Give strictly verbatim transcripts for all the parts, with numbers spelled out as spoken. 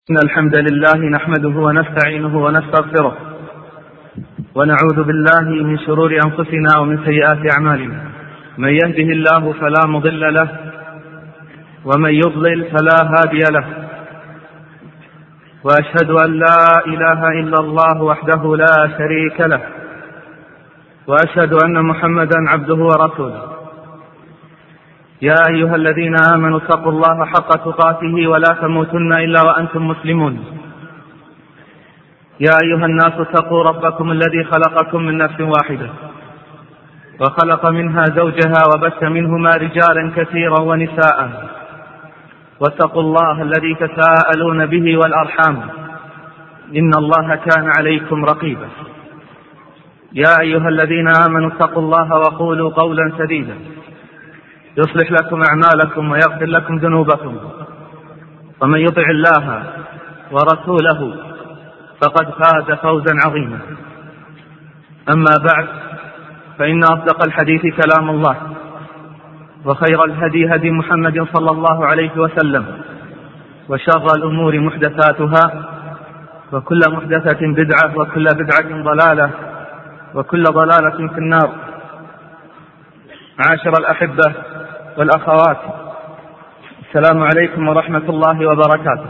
إن الحمد لله نحمده ونستعينه ونستغفره ونعوذ بالله من شرور أنفسنا ومن سيئات أعمالنا. من يهده الله فلا مضل له ومن يضلل فلا هادي له، وأشهد أن لا إله إلا الله وحده لا شريك له، وأشهد أن محمدا عبده ورسوله. يا أيها الذين آمنوا اتقوا الله حق تقاته ولا تموتن إلا وأنتم مسلمون. يا أيها الناس اتقوا ربكم الذي خلقكم من نفس واحدة وخلق منها زوجها وبث منهما رجالا كثيرا ونساء، واتقوا الله الذي تساءلون به والأرحام إن الله كان عليكم رقيبا. يا أيها الذين آمنوا اتقوا الله وقولوا قولا سديدا يصلح لكم أعمالكم ويغفر لكم ذنوبكم، ومن يطع الله ورسوله فقد فاز فوزا عظيما. أما بعد، فإن أصدق الحديث كلام الله، وخير الهدي هدي محمد صلى الله عليه وسلم، وشر الأمور محدثاتها، وكل محدثة بدعة، وكل بدعة ضلالة، وكل ضلالة في النار. معاشر الأحبة والأخوات، السلام عليكم ورحمة الله وبركاته،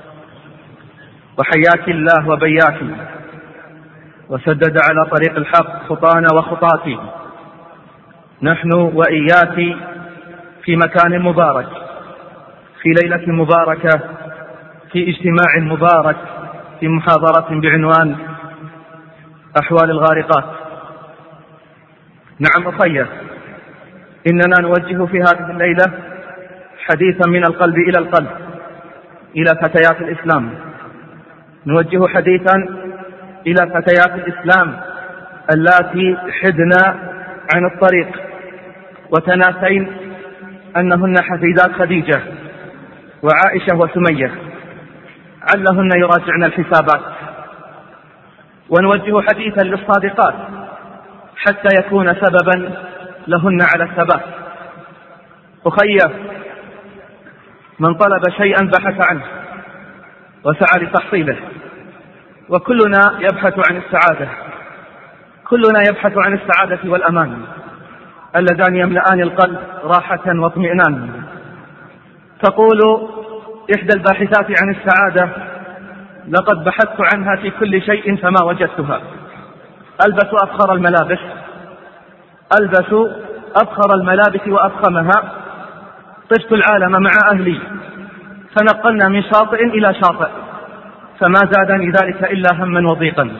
وحياك الله وبياك، وسدد على طريق الحق خطانا وخطاتي. نحن وإياك في مكان مبارك، في ليلة مباركة، في اجتماع مبارك، في محاضرة بعنوان أحوال الغارقات. نعم أخي، إننا نوجه في هذه الليلة حديثا من القلب إلى القلب إلى فتيات الإسلام. نوجه حديثا إلى فتيات الإسلام اللاتي حدن عن الطريق وتناسين أنهن حفيدات خديجة وعائشة وسمية، علهن يراجعن الحسابات. ونوجه حديثا للصادقات حتى يكون سببا لهن على الثبات. أخي، من طلب شيئا بحث عنه وسعى لتحصيله، وكلنا يبحث عن السعادة، كلنا يبحث عن السعادة والأمان اللذان يملأان القلب راحة واطمئنان. تقول إحدى الباحثات عن السعادة: لقد بحثت عنها في كل شيء فما وجدتها. ألبس أفخر الملابس ألبس أفخر الملابس وأفخمها، طفت العالم مع أهلي، فنقلنا من شاطئ إلى شاطئ، فما زادني ذلك إلا هما وضيقا.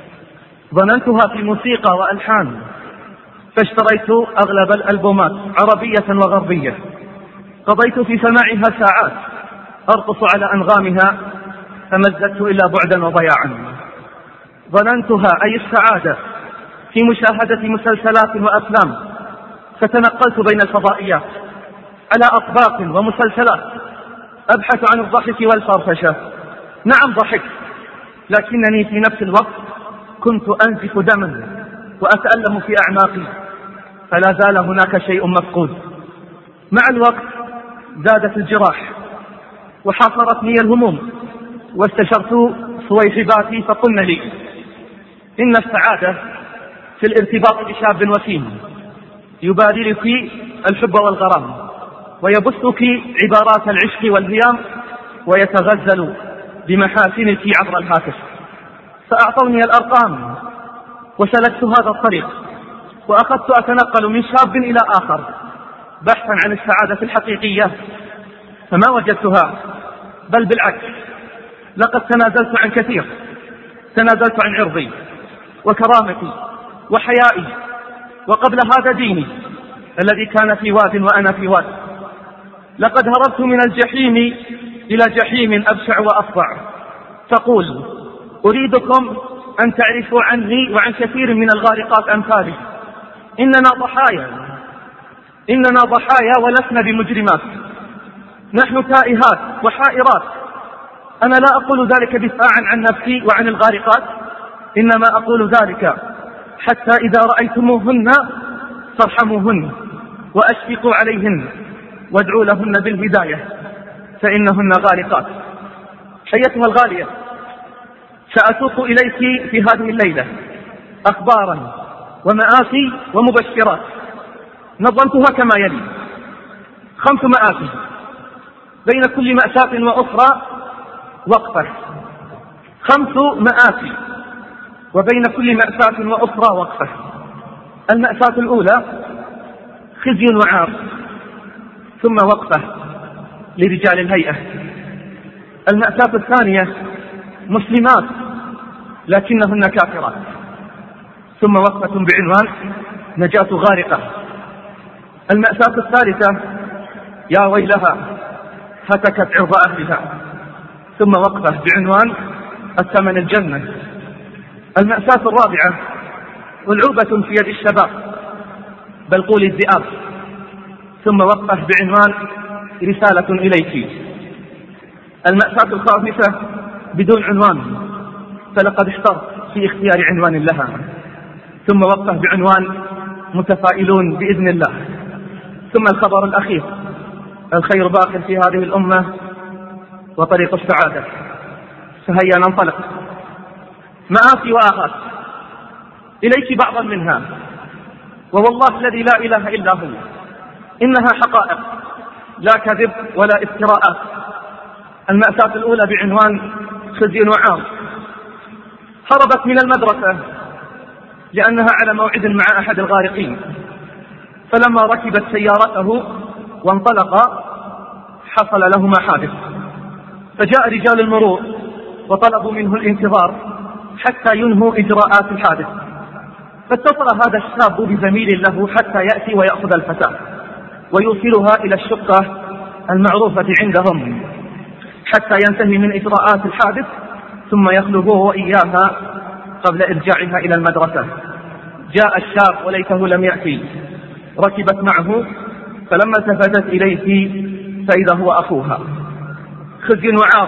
ظننتها في موسيقى وألحان، فاشتريت أغلب الألبومات عربية وغربية، قضيت في سماعها ساعات أرقص على أنغامها، فما ازددت إلا بعدا وضياعا. ظننتها أي السعادة في مشاهدة مسلسلات وأفلام، فتنقلت بين الفضائيات على أطباق ومسلسلات أبحث عن الضحك والفرفشة. نعم ضحكت، لكنني في نفس الوقت كنت أنزف دما وأتألم في أعماقي، فلا زال هناك شيء مفقود. مع الوقت زادت الجراح وحاصرتني الهموم، واستشرت صويحباتي فقلن لي: إن السعادة في الارتباط بشاب وسيم يبادلك الحب والغرام، ويبثك عبارات العشق والهيام، ويتغزل بمحاسنك عبر الهاتف. فأعطوني الأرقام وسلكت هذا الطريق، وأخذت أتنقل من شاب إلى آخر بحثا عن السعادة الحقيقية، فما وجدتها، بل بالعكس، لقد تنازلت عن كثير. تنازلت عن عرضي وكرامتي وحيائي، وقبل هذا ديني الذي كان في واد وأنا في واد. لقد هربت من الجحيم إلى جحيم أبشع وأفظع. تقول: أريدكم أن تعرفوا عني وعن كثير من الغارقات أمثالي. إننا ضحايا إننا ضحايا ولسنا بمجرمات. نحن تائهات وحائرات. أنا لا أقول ذلك دفاعا عن نفسي وعن الغارقات، إنما أقول ذلك حتى إذا رأيتموهن فارحموهن وأشفقوا عليهن وادعوا لهن بالهداية، فإنهن غارقات. أيتها الغالية، سأسوق إليك في هذه الليلة أخبارا ومآسي ومبشرات نظمتها كما يلي: خمس مآسي، بين كل مأساة وأخرى وقفة. خمس مآسي وبين كل مأساة وأخرى وقفة. المأساة الأولى خزي وعار، ثم وقفة لرجال الهيئة. المأساة الثانية مسلمات لكنهن كافرات، ثم وقفة بعنوان نجاة غارقة. المأساة الثالثة يا ويلها هتكت عرض أهلها، ثم وقفة بعنوان الثمن الجنة. المأساة الرابعة ألعوبة في يد الشباب، بل قول الذئاب، ثم وقفة بعنوان رسالة إليك. المأساة الخامسة بدون عنوان، فلقد احترت في اختيار عنوان لها، ثم وقفة بعنوان متفائلون بإذن الله. ثم الخبر الأخير: الخير باق في هذه الأمة وطريق السعادة. فهيا ننطلق. مآسي وآغاث، إليك بعضا منها، ووالله الذي لا إله إلا هو إنها حقائق لا كذب ولا افتراءات. المأساة الأولى بعنوان خزي وعار. هربت من المدرسة لأنها على موعد مع أحد الغارقين، فلما ركبت سيارته وانطلق حصل لهما حادث، فجاء رجال المرور وطلبوا منه الانتظار حتى ينهوا إجراءات الحادث. فاتصل هذا الشاب بزميل له حتى يأتي ويأخذ الفتاة ويوصلها إلى الشقة المعروفة عندهم حتى ينتهي من إجراءات الحادث، ثم يخلبوه وإياها قبل إرجاعها إلى المدرسة. جاء الشاب وليته لم يأتي، ركبت معه، فلما التفتت إليه فإذا هو أخوها. خزي وعار،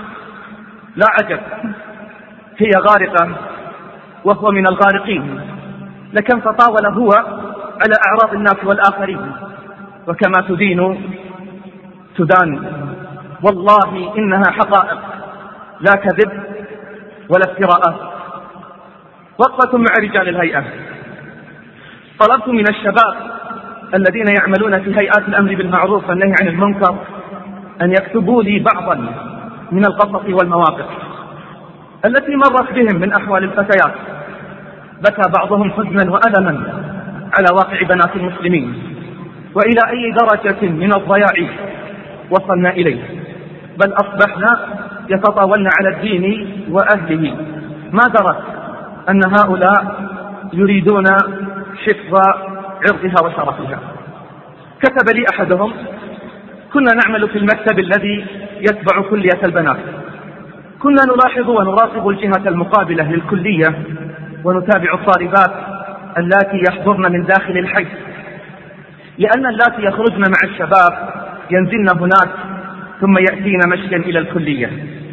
لا عجب، هي غارقة وهو من الغارقين، لكن تطاول هو على أعراض الناس والآخرين، وكما تدين تدان. والله إنها حقائق لا كذب ولا افتراءات. وقفة مع رجال الهيئة. طلبت من الشباب الذين يعملون في هيئات الأمر بالمعروف والنهي عن المنكر أن يكتبوا لي بعضا من القصص والمواقف التي مرت بهم من أحوال الفتيات. بكى بعضهم حزنا وألما على واقع بنات المسلمين، وإلى أي درجة من الضياع وصلنا إليه، بل أصبحنا يتطاولن على الدين وأهله، ما درت أن هؤلاء يريدون حفظ عرضها وشرفها. كتب لي أحدهم: كنا نعمل في المكتب الذي يتبع كلية البنات، كنا نلاحظ ونراقب الجهة المقابلة للكلية ونتابع الطالبات اللاتي يحضرن من داخل الحي، لأن اللاتي يخرجن مع الشباب ينزلن هناك ثم يأتين مشيا إلى الكلية.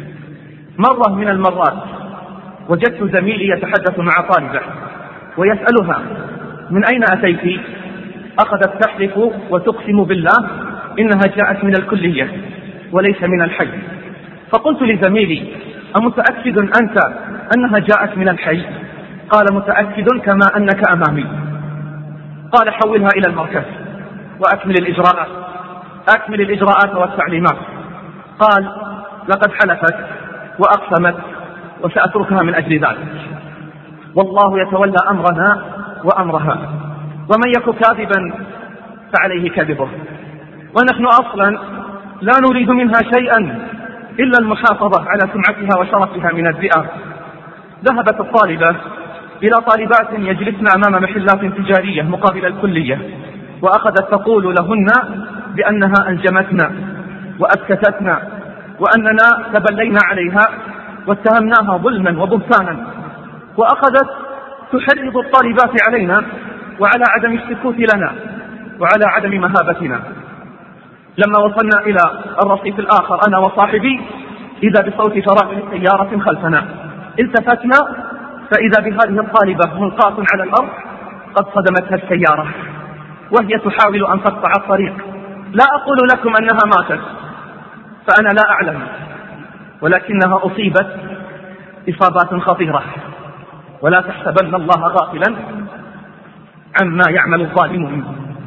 مرة من المرات وجدت زميلي يتحدث مع طالبة ويسألها: من أين أتيت؟ أخذت تحلف وتقسم بالله إنها جاءت من الكلية وليس من الحي. فقلت لزميلي: أمتأكد أنت أنها جاءت من الحي؟ قال: متأكد كما أنك أمامي. قال: حولها إلى المركز وأكمل الإجراءات أكمل الإجراءات والتعليمات. قال: لقد حلفت وأقسمت وسأتركها من أجل ذلك. والله يتولى أمرنا وأمرها، ومن يك كاذبا فعليه كذبه. ونحن أصلا لا نريد منها شيئا إلا المحافظة على سمعتها وشرفها من الذئاب. ذهبت الطالبة إلى طالبات يجلسن أمام محلات تجارية مقابل الكلية، وأخذت تقول لهن بأنها أنجمتنا وأسكتتنا وأننا تبلينا عليها واتهمناها ظلما وبهتانا، وأخذت تحرض الطالبات علينا وعلى عدم السكوت لنا وعلى عدم مهابتنا. لما وصلنا إلى الرصيف الآخر أنا وصاحبي إذا بصوت فرامل سيارة خلفنا، التفتنا فإذا بهذه الطالبة ملقاة على الأرض قد صدمتها السيارة وهي تحاول أن تقطع الطريق. لا أقول لكم أنها ماتت، فأنا لا أعلم، ولكنها أصيبت إصابات خطيرة. ولا تحسبن الله غافلا عما يعمل الظالمون.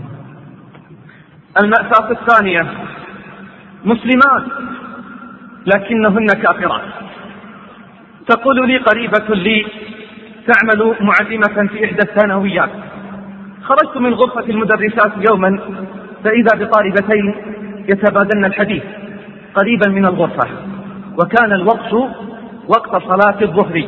المأساة الثانية مسلمات لكنهن كافرات. تقول لي قريبة لي تعمل معلمة في إحدى الثانويات: خرجت من غرفة المدرسات يوما فإذا بطالبتين يتبادلن الحديث قريبا من الغرفة، وكان الوقت وقت صلاة الظهر.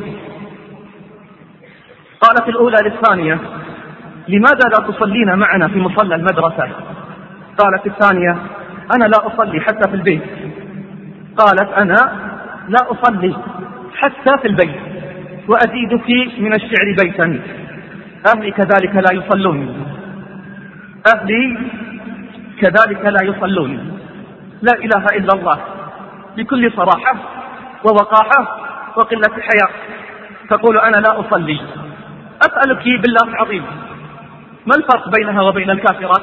قالت الأولى للثانية: لماذا لا تصلين معنا في مصلى المدرسة؟ قالت الثانية: أنا لا أصلي حتى في البيت. قالت: أنا لا أصلي حتى في البيت، وأزيدك من الشعر بيتا: أهلي كذلك لا يصلون، أهلي كذلك لا يصلون. لا إله إلا الله بكل صراحة ووقاحة وقلة حياء تقول: أنا لا أصلي. أسألك بالله العظيم، ما الفرق بينها وبين الكافرات؟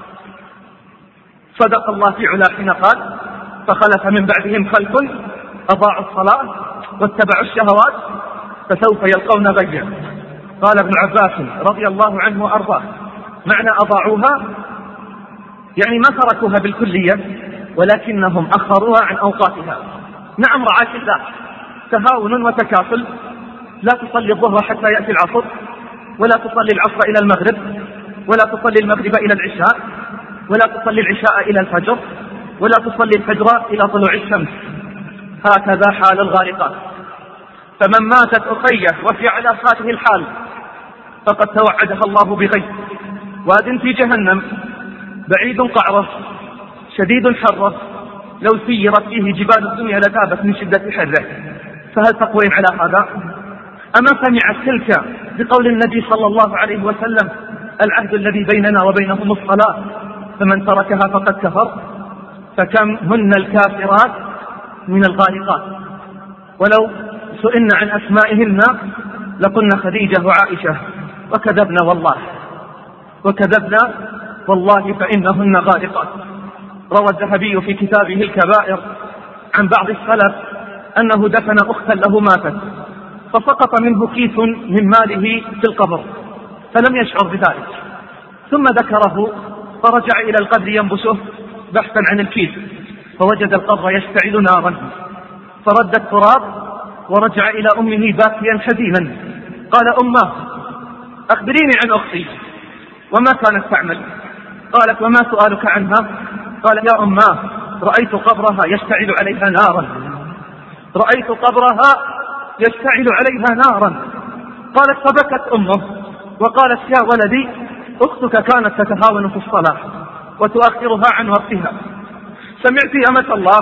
صدق الله في علا حين قال: فخلف من بعدهم خلف أضاعوا الصلاة واتبعوا الشهوات فسوف يلقون غيا. قال ابن عباس رضي الله عنه وأرضاه: معنى أضاعوها يعني ما تركوها بالكلية، ولكنهم أخروها عن أوقاتها. نعم رعاك الله، تهاون وتكاسل. لا تصلي الظهر حتى يأتي العصر، ولا تصلي العصر إلى المغرب، ولا تصلي المغرب إلى العشاء، ولا تصلي العشاء إلى الفجر، ولا تصلي الفجر إلى طلوع الشمس. هكذا حال الغارقات. فمن ماتت أخيه وفي على هذه الحال فقد توعدها الله بغيث واد في جهنم بعيد قعره شديد حره، لو سيرت فيه جبال الدنيا لذابت من شدة حره. فهل تقوين على هذا؟ أما سمعت تلك بقول النبي صلى الله عليه وسلم: العهد الذي بيننا وبينهم الصلاة، فمن تركها فقد كفر. فكم هن الكافرات من الغارقات. ولو سئلنا عن أسمائهن لقلنا خديجة وعائشة، وكذبنا والله وكذبنا والله فإنهن غارقات. روى الذهبي في كتابه الكبائر عن بعض السلف أنه دفن أختا له ماتت، فسقط منه كيس من ماله في القبر فلم يشعر بذلك، ثم ذكره فرجع إلى القبر ينبشه بحثا عن الكيس، فوجد القبر يشتعل نارا، فرد التراب ورجع إلى أمه باكيا حزينا. قال: أمه أخبريني عن أختي، وما كانت تعمل؟ قالت: وما سؤالك عنها؟ قال: يا أمه رأيت قبرها يشتعل عليها نارا، رأيت قبرها يشتعل عليها نارا. قالت: فبكت أمه وقالت: يا ولدي أختك كانت تتهاون في الصلاة وتؤخرها عن وقتها. سمعت يا أمة الله؟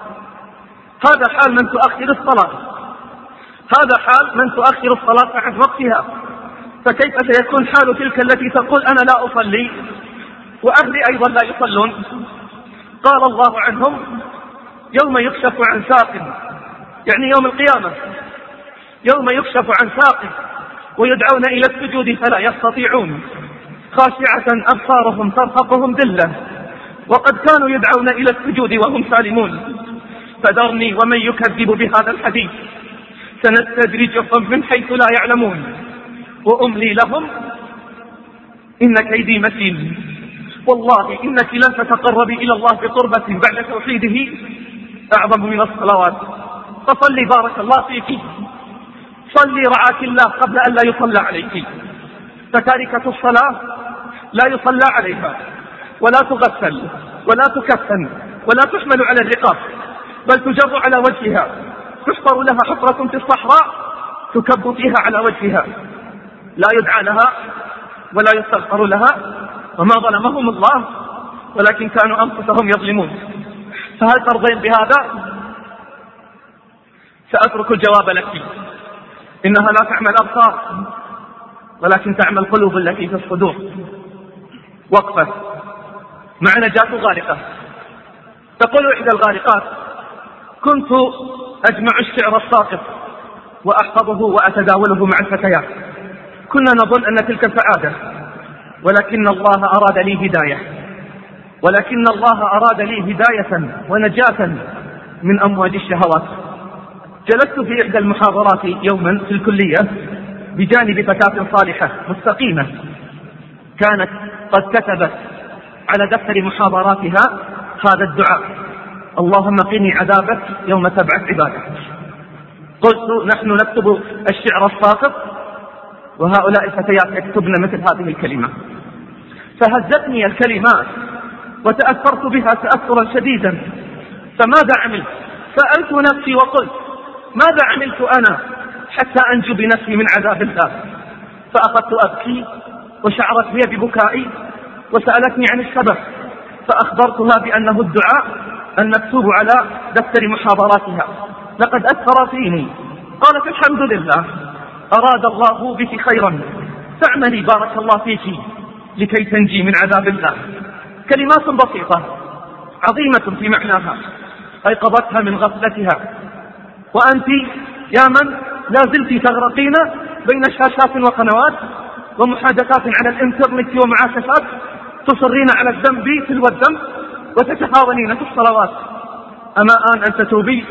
هذا حال من تؤخر الصلاة، هذا حال من تؤخر الصلاة عن وقتها، فكيف سيكون حال تلك التي تقول: أنا لا أصلي وأهلي أيضا لا يصلون؟ قال الله عنهم: يوم يكشف عن ساق، يعني يوم القيامة، يوم يكشف عن ساق ويدعون إلى السجود فلا يستطيعون، خاشعة أبصارهم ترهقهم ذلة، وقد كانوا يدعون إلى السجود وهم سالمون. فذرني ومن يكذب بهذا الحديث سنستدرجهم من حيث لا يعلمون وأملي لهم إن كيدي متين. والله إنك لن تتقربي إلى الله بقربة بعد توحيده أعظم من الصلوات. فصلي بارك الله فيك، صلي رعاك الله قبل أن لا يصلى عليك. فتاركة الصلاة لا يصلى عليها ولا تغسل ولا تكفن ولا تحمل على الرقاب، بل تجر على وجهها، تحفر لها حفرة في الصحراء تكب فيها على وجهها، لا يدعى لها ولا يستغفر لها. وما ظلمهم الله ولكن كانوا أنفسهم يظلمون. فهل ترضين بهذا؟ سأترك الجواب لك. إنها لا تعمل أبصار ولكن تعمل القلوب التي في الصدور. وقفة مع نجاة غارقة. تقول إحدى الغارقات: كنت أجمع الشعر الساقط وأحفظه وأتداوله مع الفتيات، كنا نظن أن تلك سعادة، ولكن الله أراد لي هداية، ولكن الله أراد لي هداية ونجاة من أمواج الشهوات. جلست في إحدى المحاضرات يوما في الكلية بجانب فتاة صالحة مستقيمة كانت قد كتبت على دفتر محاضراتها هذا الدعاء: اللهم قني عذابك يوم تبعث عبادك. قلت: نحن نكتب الشعر الساقط وهؤلاء الفتيات يكتبن مثل هذه الكلمات. فهزتني الكلمات وتأثرت بها تأثرا شديدا. فماذا عملت؟ سألت نفسي وقلت: ماذا عملت أنا حتى أنجو بنفسي من عذاب الله؟ فأخذت أبكي وشعرت بي ببكائي وسألتني عن السبب، فأخبرتها بأنه الدعاء المكتوب على دفتر محاضراتها لقد أثر فيني. قالت: الحمد لله، أراد الله بك خيرا، فاعملي بارك الله فيك لكي تنجي من عذاب الله. كلمات بسيطة عظيمة في معناها أيقظتها من غفلتها. وأنت يا من لا زلت تغرقين بين شاشات وقنوات ومحادثات على الإنترنت ومعاكسات، تصرين على الذنب تلو الذنب وتتهاونين في الصلوات. أما آن أن تتوبي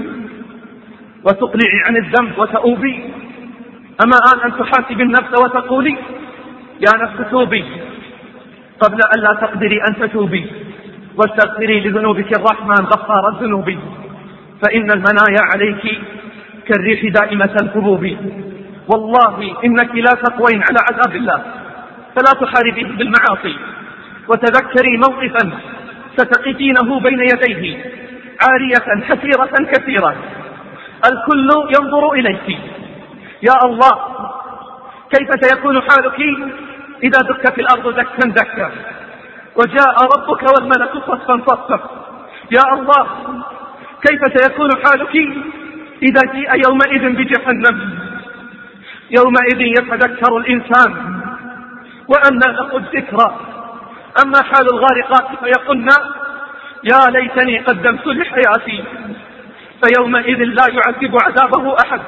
وتقلعي عن الذنب وتؤوبي؟ أما آن أن تحاسبي النفس وتقولي: يا نفس توبي قبل أن لا تقدري أن تتوبي، واستغفري لذنوبك الرحمن غفار الذنوب، فإن المنايا عليك كالريح دائمة الهبوب. والله إنك لا تقوين على عذاب الله، فلا تحاربيه بالمعاصي، وتذكري موقفا ستقفينه بين يديه عارية حسيرة كثيرة، الكل ينظر إليك. يا الله، كيف سيكون حالك إذا دكت الأرض دكا دكا وجاء ربك والملك صفا صفا؟ يا الله، كيف سيكون حالك إذا جيء يومئذ بجهنم؟ يومئذ يتذكر الإنسان وأنى له الذكرى. أما حال الغارقات فيقولن: يا ليتني قدمت لحياتي، فيومئذ لا يعذب عذابه أحد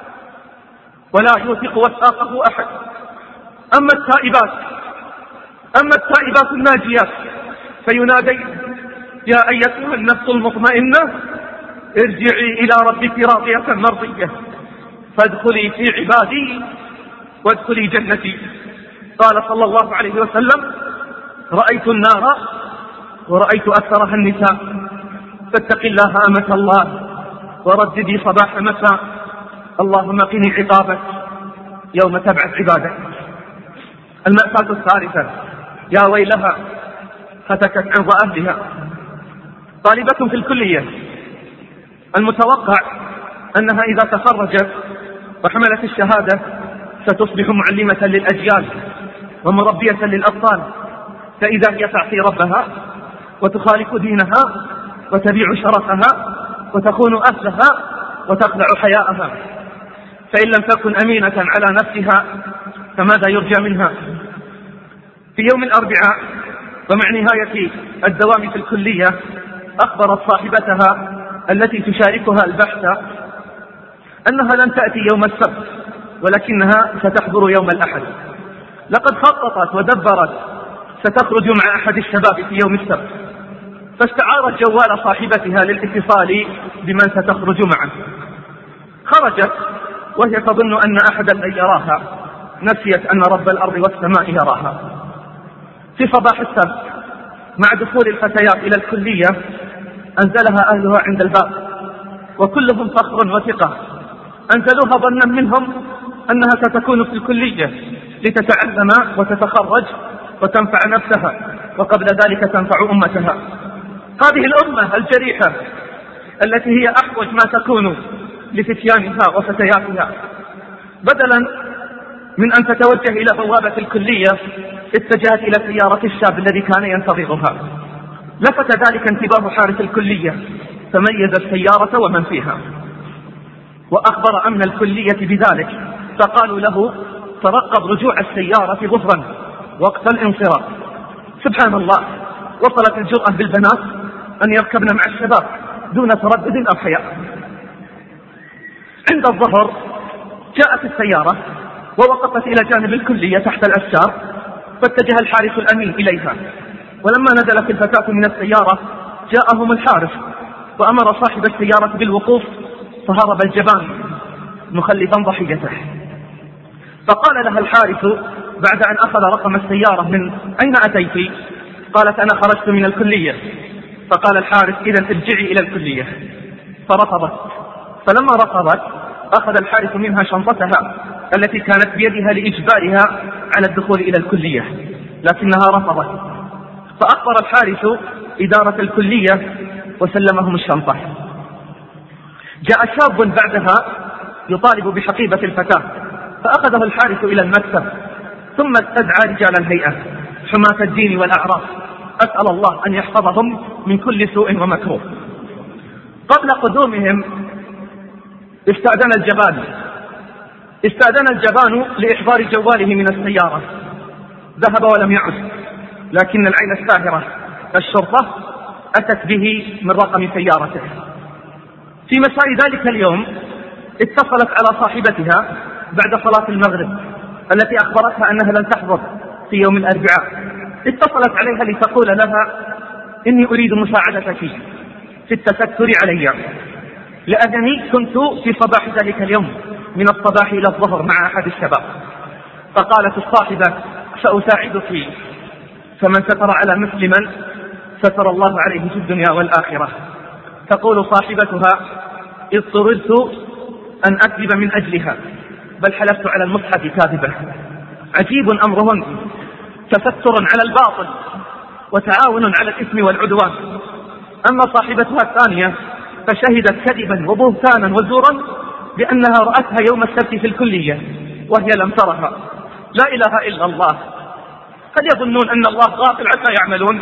ولا يوثق وثاقه أحد. أما التائبات أما التائبات الناجيات فينادي: يا أيتها النفس المطمئنة ارجعي إلى ربك راضية مرضية فادخلي في عبادي وادخلي جنتي. قال صلى الله عليه وسلم: رأيت النار ورأيت أكثرها النساء، فاتق الله أمة الله ورددي صباح مساء، اللهم قني عقابك يوم تبعث عبادك. المأساة الثالثة: يا ويلها هتكت عرض أهلها. طالبة في الكلية المتوقع أنها إذا تخرجت وحملت الشهادة ستصبح معلمة للأجيال ومربية للأطفال، فإذا هي تعصي ربها وتخالف دينها وتبيع شرفها وتخون أهلها وتخلع حياءها. فإن لم تكن أمينة على نفسها فماذا يرجى منها؟ في يوم الأربعاء ومع نهاية الدوام في الكلية أخبرت صاحبتها التي تشاركها البحث أنها لن تأتي يوم السبت ولكنها ستحضر يوم الأحد. لقد خططت ودبرت ستخرج مع أحد الشباب في يوم السبت، فاستعارت جوال صاحبتها للاتصال بمن ستخرج معه. خرجت وهي تظن أن أحدا لن يراها، نسيت أن رب الأرض والسماء يراها. في صباح السبت مع دخول الفتيات إلى الكلية أنزلها أهلها عند الباب وكلهم فخر وثقة. أنزلوها ظنا منهم أنها ستكون في الكلية لتتعلم وتتخرج وتنفع نفسها وقبل ذلك تنفع أمتها. هذه الأمة الجريحة التي هي أحوج ما تكون لفتيانها وفتياتها، بدلا من أن تتوجه إلى بوابة الكلية اتجهت إلى سيارة الشاب الذي كان ينتظرها. لفت ذلك انتباه حارس الكلية فميز السيارة ومن فيها، وأخبر أمن الكلية بذلك، فقالوا له: ترقب رجوع السيارة ظهرا وقت الانصراف. سبحان الله، وصلت الجرأة بالبنات أن يركبن مع الشباب دون تردد أو حياء. عند الظهر جاءت السيارة ووقفت إلى جانب الكلية تحت الأشجار، فاتجه الحارس الأمين إليها، ولما نزلت الفتاة من السيارة جاءهم الحارس وأمر صاحب السيارة بالوقوف، فهرب الجبان مخلفا ضحيته. فقال لها الحارث بعد أن أخذ رقم السيارة: من أين أتيت؟ قالت: أنا خرجت من الكلية. فقال الحارث: إذن ارجعي إلى الكلية. فرفضت. فلما رفضت أخذ الحارث منها شنطتها التي كانت بيدها لإجبارها على الدخول إلى الكلية، لكنها رفضت. فأخبر الحارث إدارة الكلية وسلمهم الشنطة. جاء شاب بعدها يطالب بحقيبة الفتاة، فأخذه الحارث إلى المكتب، ثم استدعى رجال الهيئة حماة الدين والأعراف، أسأل الله أن يحفظهم من كل سوء ومكروه. قبل قدومهم استأذن الجبان استأذن الجبان لإحضار جواله من السيارة. ذهب ولم يعد، لكن العين الساهرة الشرطة أتت به من رقم سيارته. في مساء ذلك اليوم اتصلت على صاحبتها بعد صلاة المغرب التي أخبرتها أنها لن تحضر في يوم الأربعاء. اتصلت عليها لتقول لها: إني أريد مساعدتك في التستر علي، لأنني كنت في صباح ذلك اليوم من الصباح إلى الظهر مع أحد الشباب. فقالت الصاحبة: سأساعدك، فمن ستر على مسلما ستر الله عليه في الدنيا والآخرة. تقول صاحبتها: اضطررت أن أكذب من أجلها، بل حلفت على المصحف كاذبة. عجيب أمرهن، تستر على الباطل وتعاون على الإثم والعدوان. أما صاحبتها الثانية فشهدت كذبا وبهتانا وزورا بأنها رأتها يوم السبت في الكلية وهي لم ترها. لا إله إلا الله. قد يظنون أن الله غافل عما يعملون.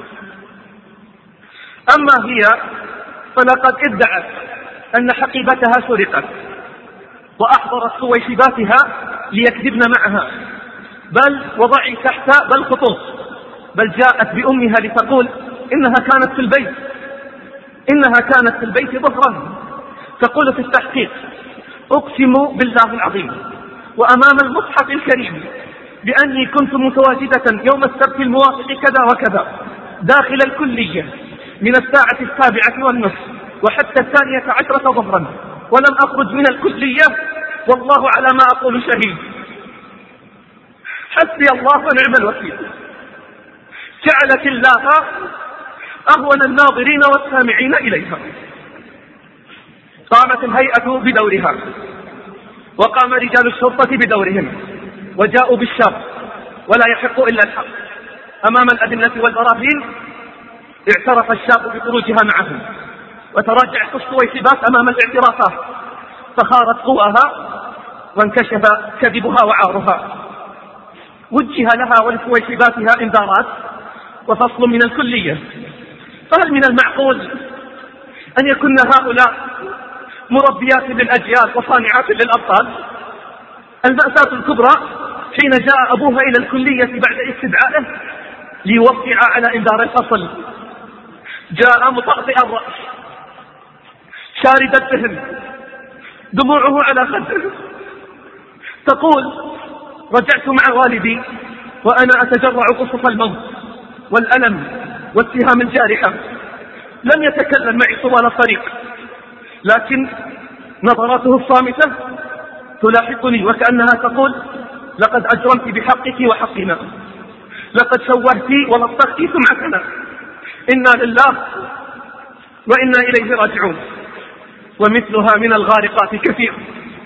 أما هي فلقد ادعت أن حقيبتها سرقت، وأحضرت سويشباتها ليكذبن معها، بل وضعي تحت بل خطوط، بل جاءت بأمها لتقول إنها كانت في البيت إنها كانت في البيت ظهرا. تقول في التحقيق: أقسم بالله العظيم وأمام المصحف الكريم بأني كنت متواجدة يوم السبت الموافق كذا وكذا داخل الكلية من الساعة السابعة والنصف وحتى الثانية عشرة ظهرا، ولم أخرج من الكلية، والله على ما أقول شهيد. حسبي الله ونعم الوكيل. جعلت الله أهون الناظرين والسامعين إليها. قامت الهيئة بدورها، وقام رجال الشرطة بدورهم، وجاءوا بالشاب، ولا يحق إلا الحق. أمام الأدلة والبراهين اعترف الشاب بخروجها معهم، وتراجعت السويسبات أمام الاعترافات، فخارت قواها وانكشف كذبها وعارها. وجه لها ولسويسباتها انذارات وفصل من الكلية. فهل من المعقول أن يكون هؤلاء مربيات للأجيال وصانعات للأبطال؟ المأساة الكبرى حين جاء أبوها إلى الكلية بعد استدعائه ليوقع على إنذار الفصل. جاء مطأطئ الرأس شارد الدهن، دموعه على خده. تقول: رجعت مع والدي وأنا أتجرع قصص الموت والألم والسهام الجارحة. لم يتكلم معي طوال الطريق، لكن نظراته الصامتة تلاحقني وكأنها تقول: لقد أجرمت بحقك وحقنا، لقد شوهت ولطخت سمعتنا، إنا لله وإنا إليه راجعون. ومثلها من الغارقات كثير.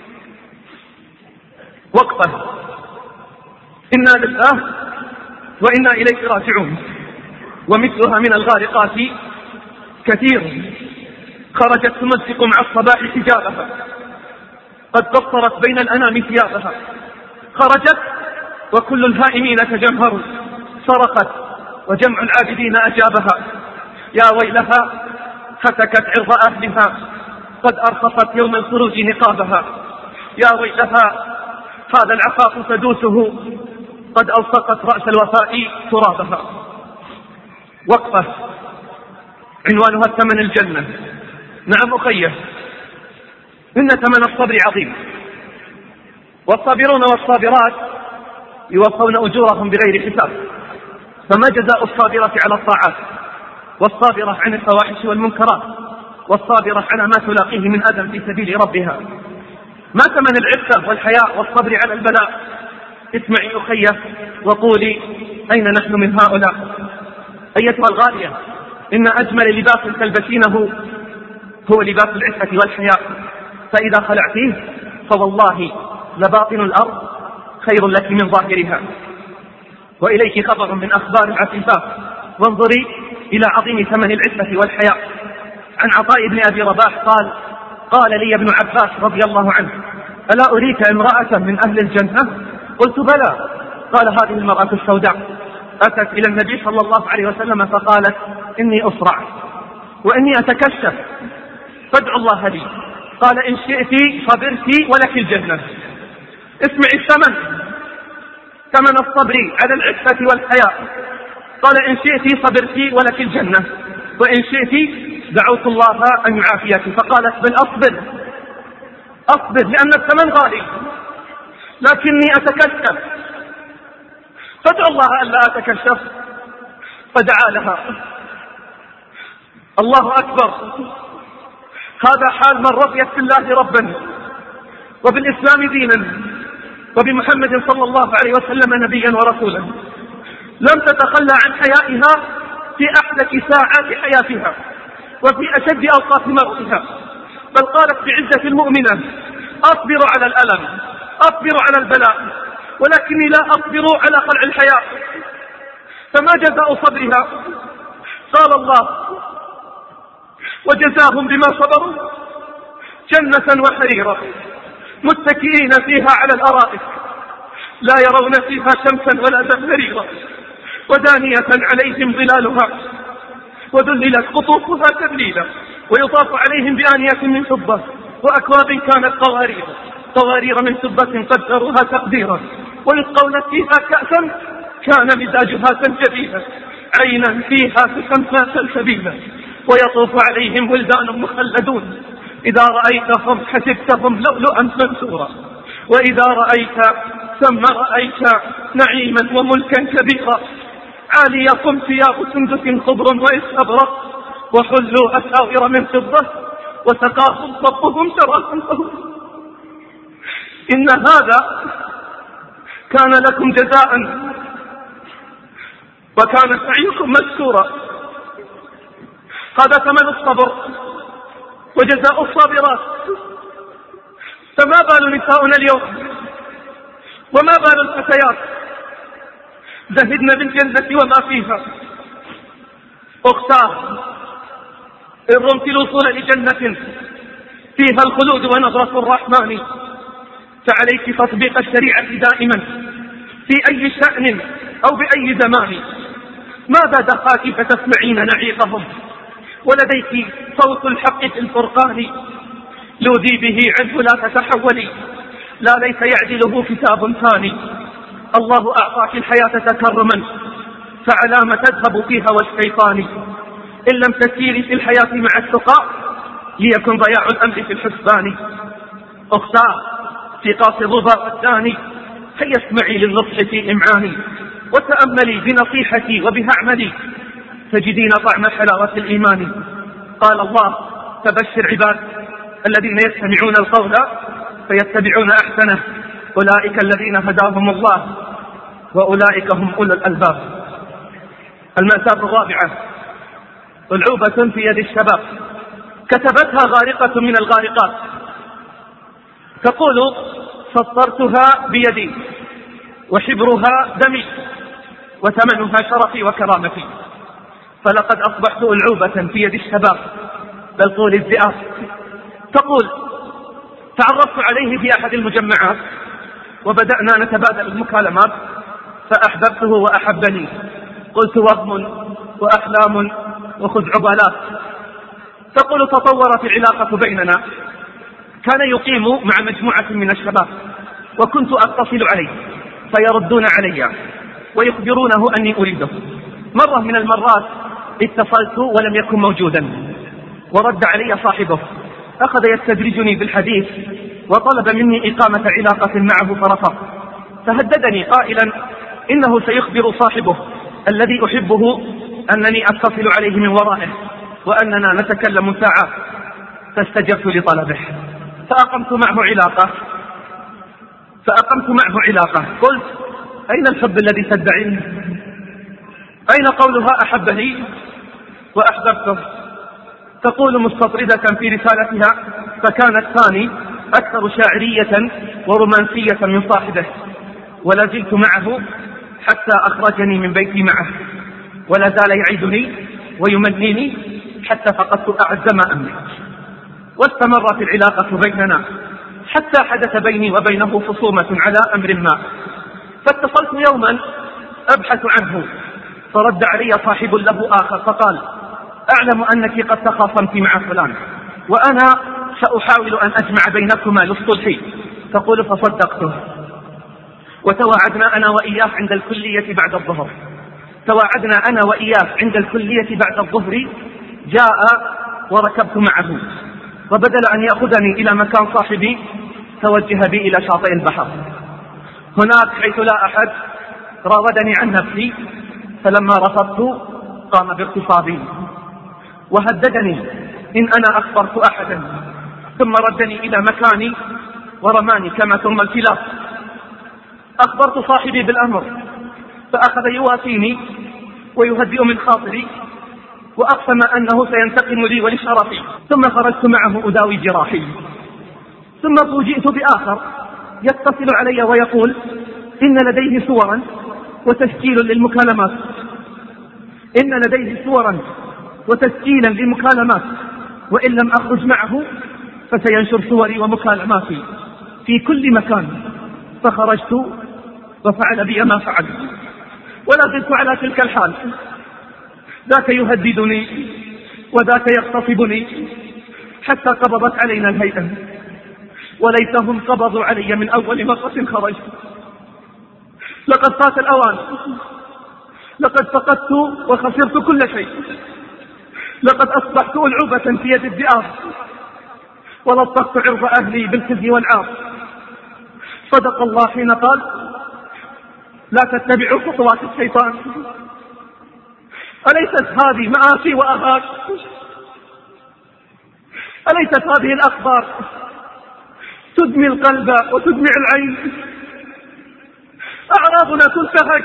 وقفة. إنا لله وإنا إليه راجعون. ومثلها من الغارقات كثير. خرجت تمزق مع الصباح حجابها، قد قصرت بين الأنام ثيابها. خرجت وكل الهائمين تجمهروا، صرخت وجمع العابدين أجابها. يا ويلها هتكت عرض أهلها، قد أرخصت يوم الخروج نقابها. يا ويلها هذا العفاف تدوسه، قد ألصقت رأس الوفاء ترابها. وقفة. عنوانها الثمن الجنة. نعم أخيه، إن ثمن الصبر عظيم، والصابرون والصابرات يوفون أجورهم بغير حساب. فما جزاء الصابرة على الطاعات، والصابرة عن الفواحش والمنكرات، والصابرة على ما تلاقيه من أذى في سبيل ربها؟ ما ثمن العفة والحياء والصبر على البلاء؟ اسمعي أخية وقولي أين نحن من هؤلاء؟ أيتها الغالية، إن أجمل لباس تلبسينه هو لباس العفة والحياء، فإذا خلعتيه فوالله لباطن الأرض خير لك من ظاهرها. وإليك خبر من أخبار العفيفات، وانظري إلى عظيم ثمن العفة والحياء. عن عطاء بن أبي رباح قال: قال لي ابن عباس رضي الله عنه: ألا أريك امرأة من أهل الجنة؟ قلت: بلى. قال: هذه المرأة السوداء أتت إلى النبي صلى الله عليه وسلم فقالت: إني أسرع وإني أتكشف فادعو الله لي. قال: إن شئت صبرت ولك الجنة. اسمع الثمن، ثمن الصبر على العفة والحياء. قال: إن شئت صبرت ولك الجنة، وإن شئت دعوت الله أن يعافيك. فقالت: بل أصبر أصبر لأن الثمن غالي، لكني أتكشف فادعو الله ألا أتكشف. فدعا لها. الله أكبر، هذا حال من رضيت بالله ربا وبالإسلام دينا وبمحمد صلى الله عليه وسلم نبيا ورسولا. لم تتخلى عن حيائها في أحلك ساعات حياتها وفي أشد أوقات موتها، بل قالت بعزة المؤمنة: أصبر على الألم، أصبر على البلاء، ولكني لا أصبر على خلع الحياء. فما جزاء صبرها؟ قال الله: وجزاهم بما صبروا جنة وحريرا متكئين فيها على الأرائك لا يرون فيها شمسا ولا زمهريرا ودانية عليهم ظلالها وذللت قطوفها تذليلا ويطاف عليهم بآنية من فضة وأكواب كانت قوارير قوارير من فضة قدروها تقديرا ويسقون فيها كأسا كان مزاجها سنجبيلا عينا فيها تسمى سلسبيلا ويطوف عليهم ولدان مخلدون إذا رأيتهم حسبتهم لؤلؤا منثورا وإذا رأيت ثم رأيت نعيما وملكا كبيرا عاليكم ثياب سندس خضر واستبرق وحلوا أساور من فضة وسقاهم ربهم شرابا طهورا. إن هذا كان لكم جزاء وكان سعيكم مشكورا. هذا ثمن الصبر وجزاء الصابرات. فما بال نساؤنا اليوم وما بال الفتيات زهدن بالجنة وما فيها؟ أختاه، إن رمت الوصول لجنة فيها الخلود ونظرة الرحمن فعليك تطبيق الشريعة دائما في أي شأن أو بأي زمان. ماذا دخاك فتسمعين نعيقهم ولديك صوت الحق في الفرقان لوذي به عنه لا تتحولي لا ليس يعدله كتاب ثاني. الله أعطاك الحياة تكرما فعلى ما تذهب فيها والشيطان إن لم تسيري في الحياة مع التقى ليكن ضياع الأمر في الحسبان. أختاه في قاص الربا والداني هيا اسمعي للنصح في إمعاني وتأملي بنصيحتي وبها اعملي تجدين طعم حلاوة الإيمان. قال الله: فبشر عباد الذين يستمعون القول فيتبعون أحسنه أولئك الذين هداهم الله وأولئك هم أولو الألباب. المأساة الرابعة ألعوبة في يد الشباب كتبتها غارقة من الغارقات تقول: سطرتها بيدي وحبرها دمي وثمنها شرفي وكرامتي. فلقد أصبحت ألعوبة في يد الشباب بل طول الذئاب. تقول: تعرفت عليه في أحد المجمعات وبدأنا نتبادل المكالمات فأحببته وأحبني. قلت: وهم وأحلام وخزعبلات. تقول: تطورت العلاقة بيننا. كان يقيم مع مجموعة من الشباب وكنت أتصل عليه فيردون علي ويخبرونه أني أريده. مرة من المرات اتصلت ولم يكن موجودا ورد علي صاحبه أخذ يستدرجني بالحديث وطلب مني إقامة علاقة معه فرفض فهددني قائلا إنه سيخبر صاحبه الذي أحبه أنني أتصل عليه من ورائه وأننا نتكلم ساعات. فاستجبت لطلبه فأقمت معه علاقة فأقمت معه علاقة قلت: أين الحب الذي تدعيه؟ أين قولها أحبني وأحببته؟ تقول مستطردة في رسالتها: فكان الثاني أكثر شاعرية ورومانسية من صاحبه، ولا زلت معه حتى أخرجني من بيتي معه، ولا زال يعيدني ويمنيني حتى فقدت أعز ما أملك. واستمرت العلاقة بيننا حتى حدث بيني وبينه خصومة على أمر ما، فاتصلت يوما أبحث عنه، فرد علي صاحب له آخر فقال: أعلم أنك قد تخاصمت مع فلان، وأنا سأحاول أن أجمع بينكما للصلح. تقول: فصدقته، وتواعدنا أنا وإياه عند الكلية بعد الظهر تواعدنا أنا وإياه عند الكلية بعد الظهر جاء وركبت معه، وبدل أن يأخذني إلى مكان صاحبي توجه بي إلى شاطئ البحر. هناك حيث لا أحد راودني عن نفسي، فلما رفضت قام باغتصابي وهددني إن أنا أخبرت أحدا، ثم ردني إلى مكاني ورماني كما ثم الكلاب. أخبرت صاحبي بالأمر، فأخذ يواسيني ويهدئ من خاطري، وأقسم أنه سينتقم لي ولشرفي. ثم خرجت معه أداوي جراحي، ثم فوجئت بآخر يتصل علي ويقول إن لديه صورا وتسجيل للمكالمات إن لديه صورا وتسجيلا للمكالمات وإن لم أخرج معه فسينشر صوري ومكالماتي في كل مكان. فخرجت وفعل بي ما فعل، ولا زلت على تلك الحال، ذاك يهددني وذاك يغتصبني، حتى قبضت علينا الهيئة، وليتهم قبضوا علي من أول مرة خرجت. لقد فات الأوان، لقد فقدت وخسرت كل شيء، لقد أصبحت ألعوبة في يد الذئاب، ولطخت عرض أهلي بالخزي والعار. صدق الله حين قال: لا تتبعوا خطوات الشيطان. أليست هذه مآسي وأهات؟ أليست هذه الأخبار تدمي القلب وتدمع العين؟ أعراضنا تنتهك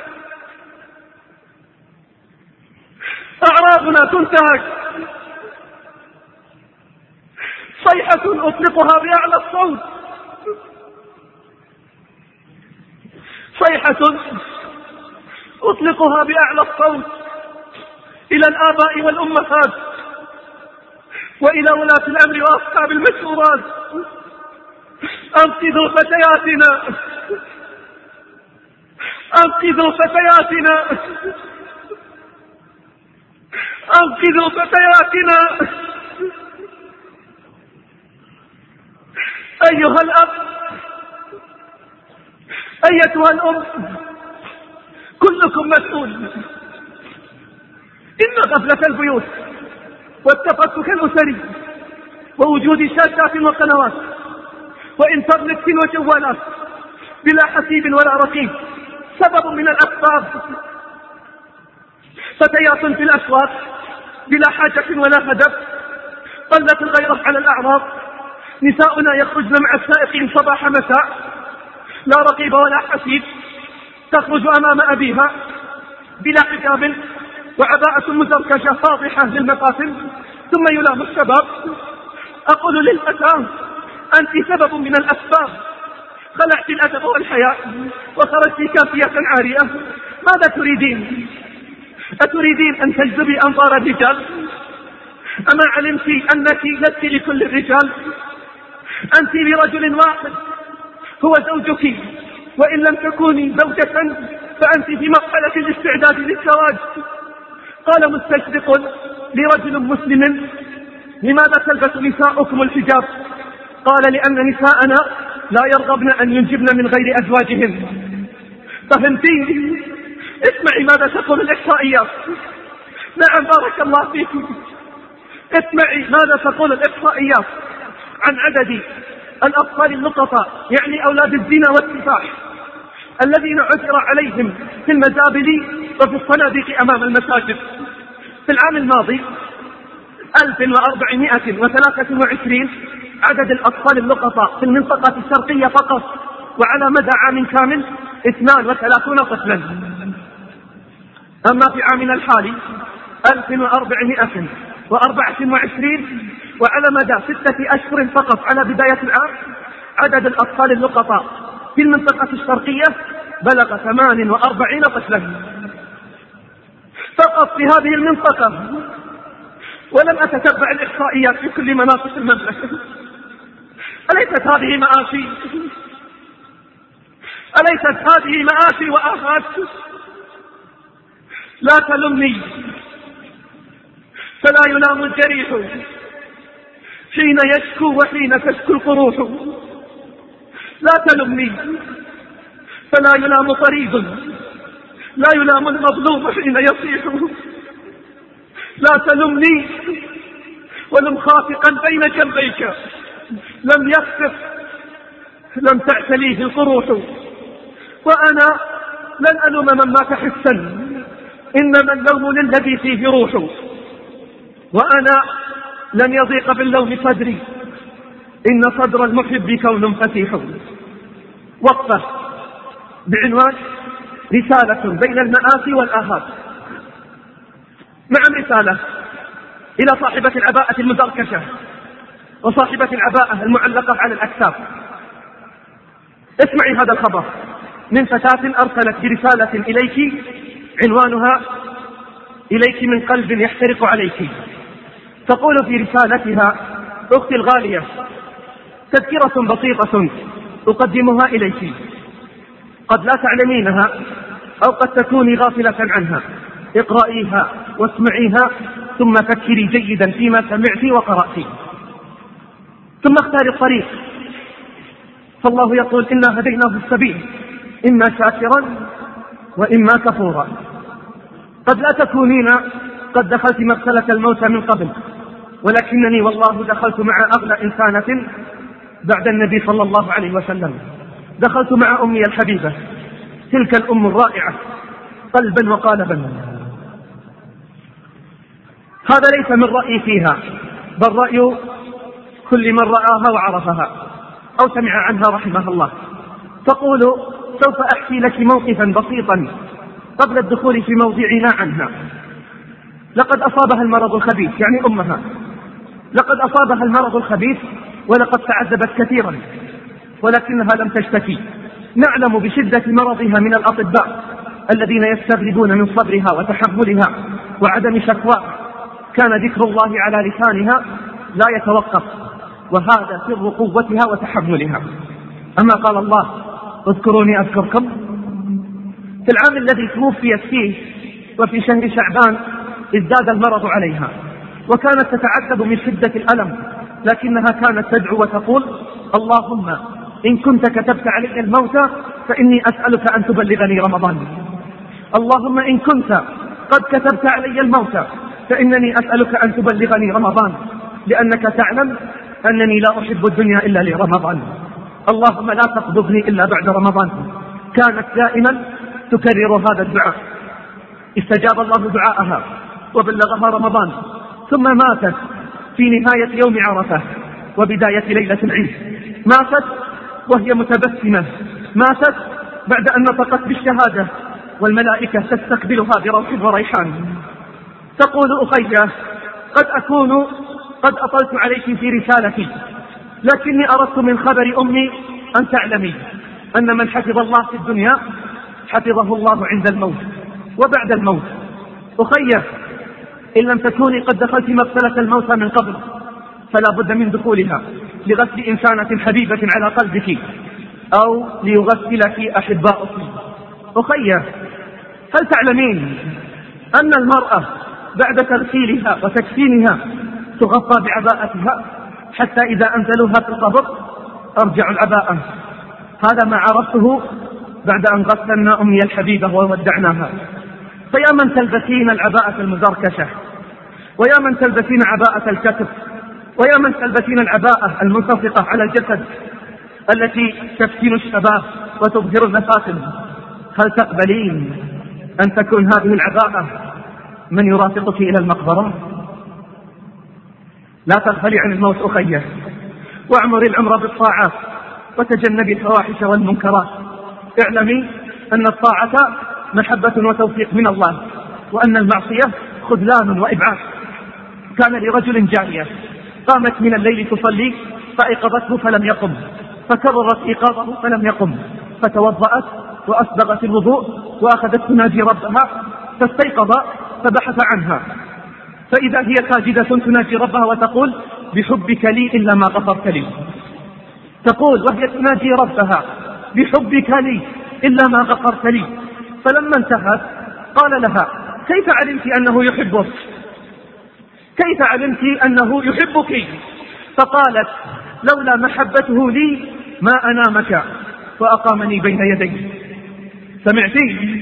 أعراضنا تنتهك صيحة أطلقها بأعلى الصوت، صيحة أطلقها بأعلى الصوت إلى الآباء والأمهات وإلى ولاة الأمر وأصحاب المشورات: أنقذوا فتياتنا، أنقذوا فتياتنا، أنقذوا فتياتنا. أيها الأب، أيتها الأم، كلكم مسؤول. إن غفلة البيوت والتفكك الأسري ووجود شاشات وقنوات وإنترنت وجوالات بلا حسيب ولا رقيب سبب من الأسباب. فتيات في الأسواق بلا حاجة ولا هدف، قلت الغيرة على الأعراض. نساؤنا يخرجن مع السائقين صباح مساء لا رقيب ولا حسيب، تخرج أمام أبيها بلا حجاب وعباءة مزركشة فاضحة للمقاسم، ثم يلام الشباب. أقول للفتاة: أنت سبب من الأسباب، خلعت الأدب والحياء وخرجت كافية عارية. ماذا تريدين؟ أتريدين أن تجذبي أنظار الرجال؟ أما علمت أنك لست لكل الرجال؟ أنت لرجل واحد هو زوجك، وإن لم تكوني زوجة فأنت في مرحلة الاستعداد للزواج. قال مستشرق لرجل مسلم: لماذا تلبس نساؤكم الحجاب؟ قال: لأن نساءنا لا يرغبن أن ينجبن من غير أزواجهن. فهمتين؟ اسمعي ماذا تقول الإحصائيات. نعم، بارك الله فيك. اسمعي ماذا تقول الإحصائيات عن عدد الأطفال اللقطة، يعني أولاد الزنا والسفاح، الذين عثر عليهم في المزابل وفي الصناديق أمام المساجد. في العام الماضي ألف وأربعمائة وثلاثة وعشرين عدد الأطفال اللقطاء في المنطقة الشرقية فقط وعلى مدى عام كامل اثنان وثلاثون طفلا. أما في عامنا الحالي ألف وأربعمائة وأربعة وعشرين، وعلى مدى ستة أشهر فقط على بداية العام عدد الأطفال اللقطاء في المنطقة الشرقية بلغ ثمان وأربعين طفلا فقط في هذه المنطقة. ولم أتتبع الإحصائيات في كل مناطق المملكة. أليست هذه مآسي؟ أليست هذه مآسي وآفات؟ لا تلمني فلا يلام الجريح حين يشكو وحين تشكو القروح. لا تلمني فلا يلام طريد، لا يلام المظلوم حين يصيح. لا تلمني ولم خافقا بين جنبيك لم يخفق لم تعتليه القروح. وأنا لن ألوم من مات حسا، إنما اللوم للذي فيه روح. وأنا لن يضيق باللوم صدري، إن صدر المحب كون فتيح. وقفة بعنوان رسالة بين المآسي والآهات. نعم، رسالة إلى صاحبة العباءة المزركشة وصاحبة العباءة المعلقة على الأكتاف. اسمعي هذا الخبر من فتاة أرسلت برسالة إليك عنوانها إليك من قلب يحترق عليك. تقول في رسالتها: أختي الغالية، تذكرة بسيطة أقدمها إليك، قد لا تعلمينها أو قد تكوني غافلة عنها. اقرأيها واسمعيها ثم فكري جيدا فيما سمعتِ وقرأتِ، ثم اختاري الطريق، فالله يقول: إنا هديناه السبيل إما شاكرا وإما كفورا. قد لا تكونين قد دخلت مغسلة الموت من قبل، ولكنني والله دخلت مع أغلى إنسانة بعد النبي صلى الله عليه وسلم. دخلت مع أمي الحبيبة، تلك الأم الرائعة قلبا وقالبا. هذا ليس من رأيي فيها، بل رأي كل من رآها وعرفها أو سمع عنها رحمها الله. تقول: سوف أحكي لك موقفا بسيطا قبل الدخول في موضوعنا عنها. لقد أصابها المرض الخبيث، يعني أمها، لقد أصابها المرض الخبيث ولقد تعذبت كثيرا، ولكنها لم تشتكي. نعلم بشدة مرضها من الأطباء الذين يستغربون من صبرها وتحملها وعدم شكواها. كان ذكر الله على لسانها لا يتوقف، وهذا سر قوتها وتحملها. أما قال الله: اذكروني أذكركم. في العام الذي توفيت فيه وفي شهر شعبان ازداد المرض عليها، وكانت تتعذب من شدة الألم، لكنها كانت تدعو وتقول: اللهم إن كنت كتبت علي الموت فإني أسألك أن تبلغني رمضان. اللهم إن كنت قد كتبت علي الموت فإنني أسألك أن تبلغني رمضان، لأنك تعلم أنني لا أحب الدنيا إلا لرمضان. اللهم لا تقبضني إلا بعد رمضان. كانت دائما تكرر هذا الدعاء. استجاب الله دعاءها وبلغها رمضان، ثم ماتت في نهاية يوم عرفة وبداية ليلة العيد. ماتت وهي متبسمة، ماتت بعد أن نطقت بالشهادة والملائكة تستقبلها بروح وريحان. تقول: أخيّة، قد أكون قد أطلت عليك في رسالتي، لكني أردت من خبر أمي أن تعلمي أن من حفظ الله في الدنيا حفظه الله عند الموت وبعد الموت. أخيّة، إن لم تكوني قد دخلت مغسلة الموت من قبل فلا بد من دخولها لغسل إنسانة حبيبة على قلبك أو ليغسلك أحباؤك. أخيّة، هل تعلمين أن المرأة بعد تغسيلها وتكفينها تغطى بعباءتها حتى إذا أنزلوها في القبر أرجع العباءة؟ هذا ما عرفته بعد أن غسلنا أمي الحبيبة وودعناها. فيا من تلبسين العباءة المزركشة، ويا من تلبسين عباءة الكتف، ويا من تلبسين العباءة الملتصقة على الجسد التي تفتن الشباب وتظهر المفاتن، هل تقبلين أن تكون هذه العباءة من يرافقك إلى المقبرة؟ لا تغفلي عن الموت أخيّة، واعمر العمر بالطاعات وتجنبي الفواحش والمنكرات. اعلمي أن الطاعة محبة وتوفيق من الله، وأن المعصية خذلان وإبعاد. كان لرجل جارية قامت من الليل تصلي فأيقظته فلم يقم، فكررت إيقاظه فلم يقم، فتوضأت وأسبغت الوضوء وأخذت تناجي ربها، فاستيقظ فبحث عنها، فإذا هي ساجدة تناجي ربها وتقول بحبك لي إلا ما غفرت لي. تقول وهي تناجي ربها بحبك لي إلا ما غفرت لي. فلما انتهت قال لها كيف علمت أنه يحبك؟ كيف علمت أنه يحبك؟ فقالت لولا محبته لي ما أنامك وأقامني بين يديه. سمعتي؟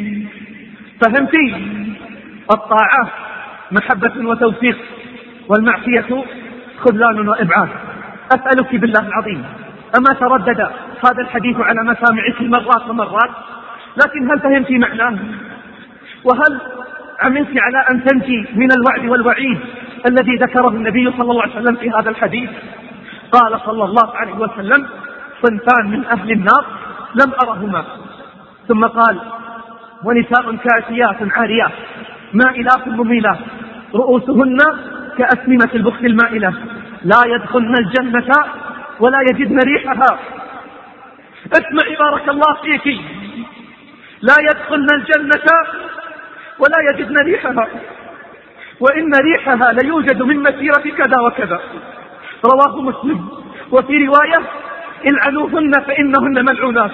فهمتي؟ الطاعة محبة وتوفيق، والمعصية خذلان وإبعاد. أسألك بالله العظيم، أما تردد هذا الحديث على مسامعك مرات ومرات، لكن هل فهمت معناه؟ وهل عملت على أن تنجي من الوعد والوعيد الذي ذكره النبي صلى الله عليه وسلم في هذا الحديث؟ قال صلى الله عليه وسلم صنفان من أهل النار لم أرهما، ثم قال ونساء كاسيات عاريات مائلات مميلات رؤوسهن كأسنمة البخت المائلة لا يدخلن الجنة ولا يجدن ريحها. اسمعي بارك الله فيك، لا يدخلن الجنة ولا يجدن ريحها، وإن ريحها ليوجد من مسيرة كذا وكذا. رواه مسلم. وفي رواية العنوهن فإنهن ملعونات.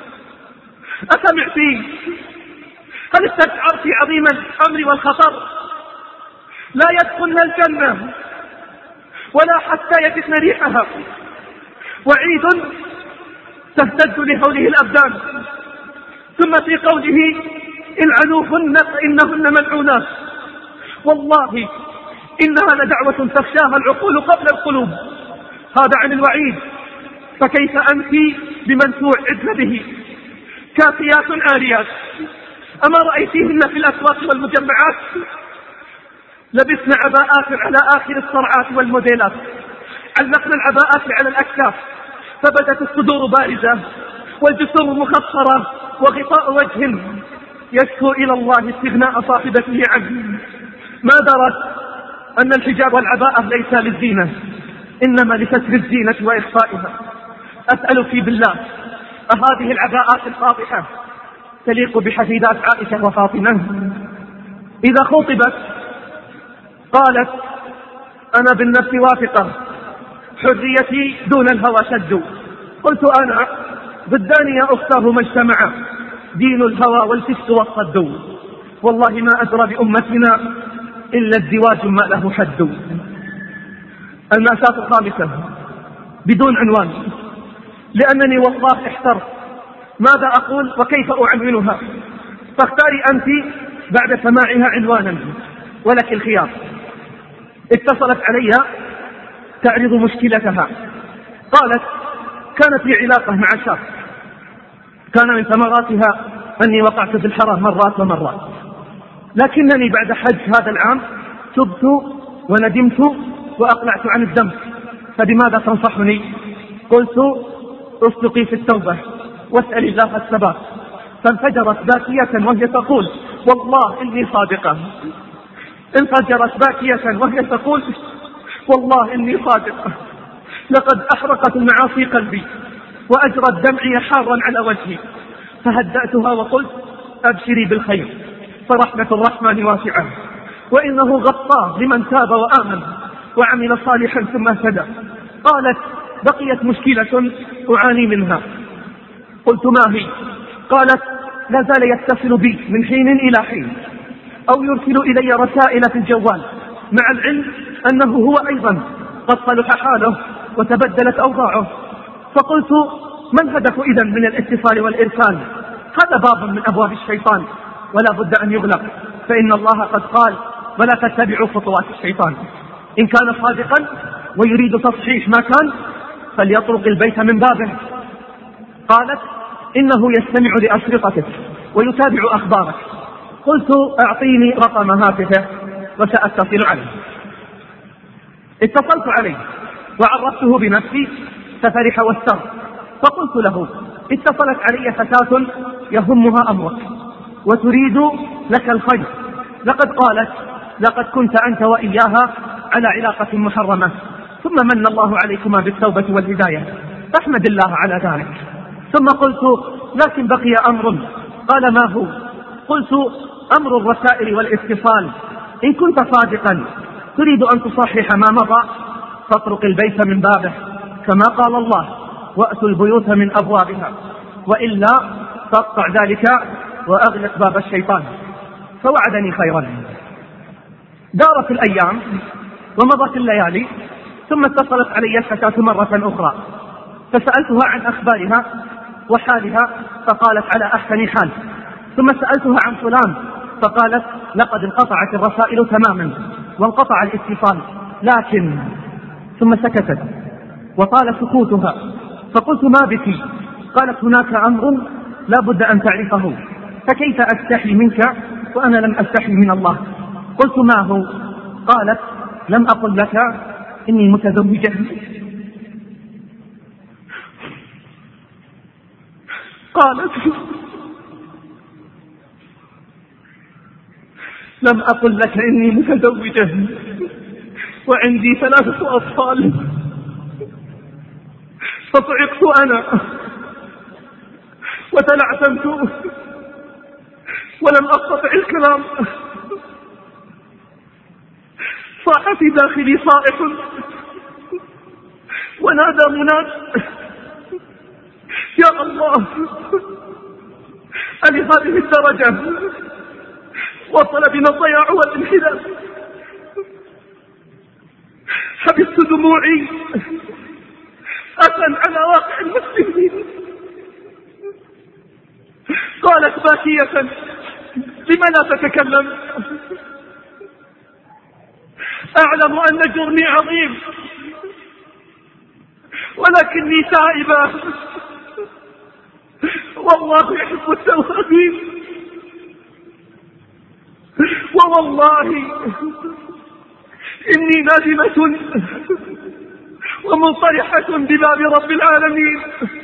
أسمعتي؟ هل استشعرت عظيم الأمر والخطر؟ لا يدخلن الجنة ولا حتى يجدن ريحها، وعيد تهتز لحوله الأبدان. ثم في قوله العنوهن فإنهن ملعونات، والله إنها لدعوة تخشاها العقول قبل القلوب. هذا عن الوعيد، فكيف أنت بمن توعدن به؟ كافيات عاريات، أما رأيتيهن في الأسواق والمجمعات؟ لبسن عباءات على آخر الصرعات والموديلات، علقن العباءات على الأكتاف، فبدت الصدور بارزة والجسور مخصرة وغطاء وجه يشكو إلى الله استغناء صاحبته عنه. ما درت أن الحجاب والعباءة ليس للزينة، إنما لستر الزينة وإخفائها. أسألك بالله، أهذه العباءات الفاضحة تليق بحفيدات عائشة وفاطمة؟ إذا خطبت قالت أنا بالنفس واثقة، حريتي دون الهوى شد. قلت أنا ضدان يا أختاه ما اجتمع، دين الهوى والفسق والصد. والله ما أدرى بأمتنا إلا الزواج ما له حد. المأساة الخامسة بدون عنوان، لأنني والله احترت ماذا أقول وكيف أعنونها، فاختاري أنت بعد سماعها عنوانا ولك الخيار. اتصلت علي تعرض مشكلتها، قالت كانت لي علاقة مع شاب، كان من ثمراتها أني وقعت في الحرام مرات ومرات، لكنني بعد حج هذا العام تبت وندمت وأقلعت عن الذنب، فبماذا تنصحني؟ قلت اصدقي في التوبة واسأل الله الثبات. فانفجرت باكية وهي تقول والله إني صادقة. انفجرت باكية وهي تقول والله إني صادقة، لقد أحرقت المعاصي قلبي وأجرت دمعي حارا على وجهي. فهدأتها وقلت أبشري بالخير، فرحمة الرحمن واسعة، وإنه غطاه لمن تاب وآمن وعمل صالحا ثم اهتدى. قالت بقيت مشكلة أعاني منها. قلت ما هي؟ قالت لا زال يتصل بي من حين إلى حين أو يرسل إلي رسائل في الجوال، مع العلم أنه هو أيضا قد صلح حاله وتبدلت أوضاعه. فقلت ما الهدف إذن من الاتصال والإرسال؟ هذا باب من أبواب الشيطان ولا بد أن يغلق، فإن الله قد قال ولا تتبعوا خطوات الشيطان. إن كان صادقا ويريد تصحيح ما كان فليطرق البيت من بابه. قالت إنه يستمع لأشرطتك ويتابع أخبارك. قلت أعطيني رقم هاتفه وسأتصل عليه. اتصلت عليه وعرفته بنفسي ففرح واستر. فقلت له: اتصلت علي فتاة يهمها أمرك وتريد لك الخير، لقد قالت لقد كنت أنت وإياها على علاقة محرمة، ثم من الله عليكما بالتوبة والهداية، فاحمد الله على ذلك. ثم قلت: لكن بقي أمر. قال: ما هو؟ قلت: أمر الرسائل والاتصال. إن كنت صادقا تريد أن تصحح ما مضى فاطرق البيت من بابه، كما قال الله: وأتوا البيوت من أبوابها، وإلا فاقطع ذلك وأغلق باب الشيطان. فوعدني خيرا. دارت الأيام ومضت الليالي، ثم اتصلت علي الفتاة مرة أخرى، فسألتها عن أخبارها وحالها فقالت: على أحسن حال. ثم سألتها عن فلان فقالت: لقد انقطعت الرسائل تماما وانقطع الاتصال. لكن ثم سكتت وطال سكوتها، فقلت: ما بك؟ قالت: هناك أمر لا بد أن تعرفه، فكيف أستحي منك وأنا لم أستحي من الله؟ قلت: ما هو؟ قالت: لم أقل لك إني متزوجة؟ قالت: لم أقل لك إني متزوجة وعندي ثلاثة أطفال، فصعقت أنا وتلعثمت ولم أستطع الكلام. صاح في داخلي صائح ونادى مناد: يا الله، ألهذه الدرجة وصل بنا الضياع والانحلال؟ حبست دموعي أسا على واقع المسلمين. قالت باكية: لم لا تتكلم؟ أعلم أن جرمي عظيم، ولكني تائبة، والله يحب التوابين، ووالله إني نادمة ومنطرحة بباب رب العالمين.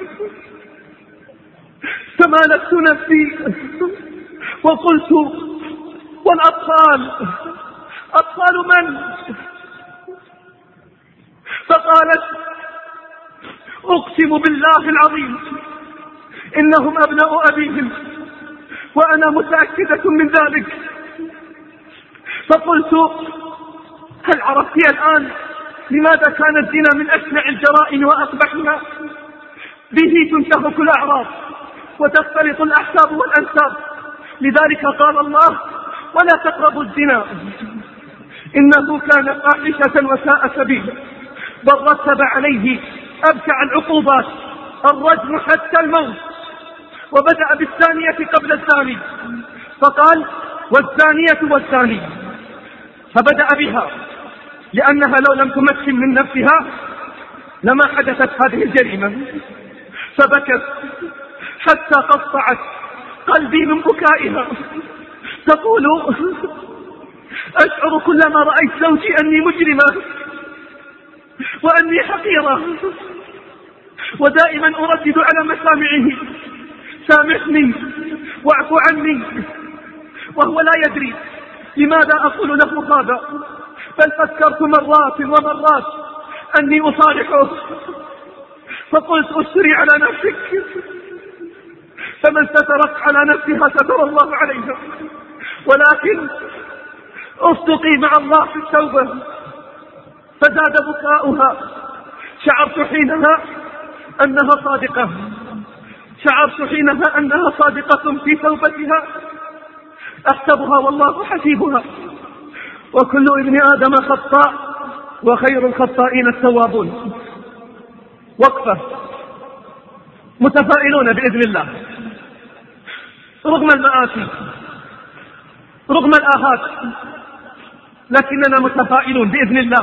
تمالكت نفسي وقلت: والأطفال؟ أطفال من؟ فقالت: أقسم بالله العظيم إنهم أبناء أبيهم، وأنا متأكدة من ذلك. فقلت: هل عرفتي الآن لماذا كان الزنا من أشنع الجرائم وأقبحها؟ به تنتهك الأعراض وتختلط الأحساب والأنساب، لذلك قال الله: ولا تقربوا الزنا إنه كان فاحشة وساء سبيلا. بل رتب عليه أبشع العقوبات الرجم حتى الموت، وبدأ بالثانية قبل الثاني فقال: والثانية والثاني، فبدأ بها لأنها لو لم تمكن من نفسها لما حدثت هذه الجريمة. فبكت حتى قطعت قلبي من بكائها، تقول: أشعر كلما رأيت زوجي أني مجرمة وأني حقيرة، ودائما أردد على مسامعه: سامحني واعف عني، وهو لا يدري لماذا أقول له هذا. بل فكرت مرات ومرات أني أصالحه، فقلت: أسري على نفسك، فمن سترت على نفسها ستر الله عليها، ولكن أصدقي مع الله في التوبة. فزاد بكاؤها. شعرت حينها أنها صادقة، شعرت حينها أنها صادقة في توبتها. أحسبها والله حسيبها، وكل ابن آدم خطاء وخير الخطائين التوابون. وقفة. متفائلون بإذن الله رغم المآسي رغم الآهات، لكننا متفائلون بإذن الله،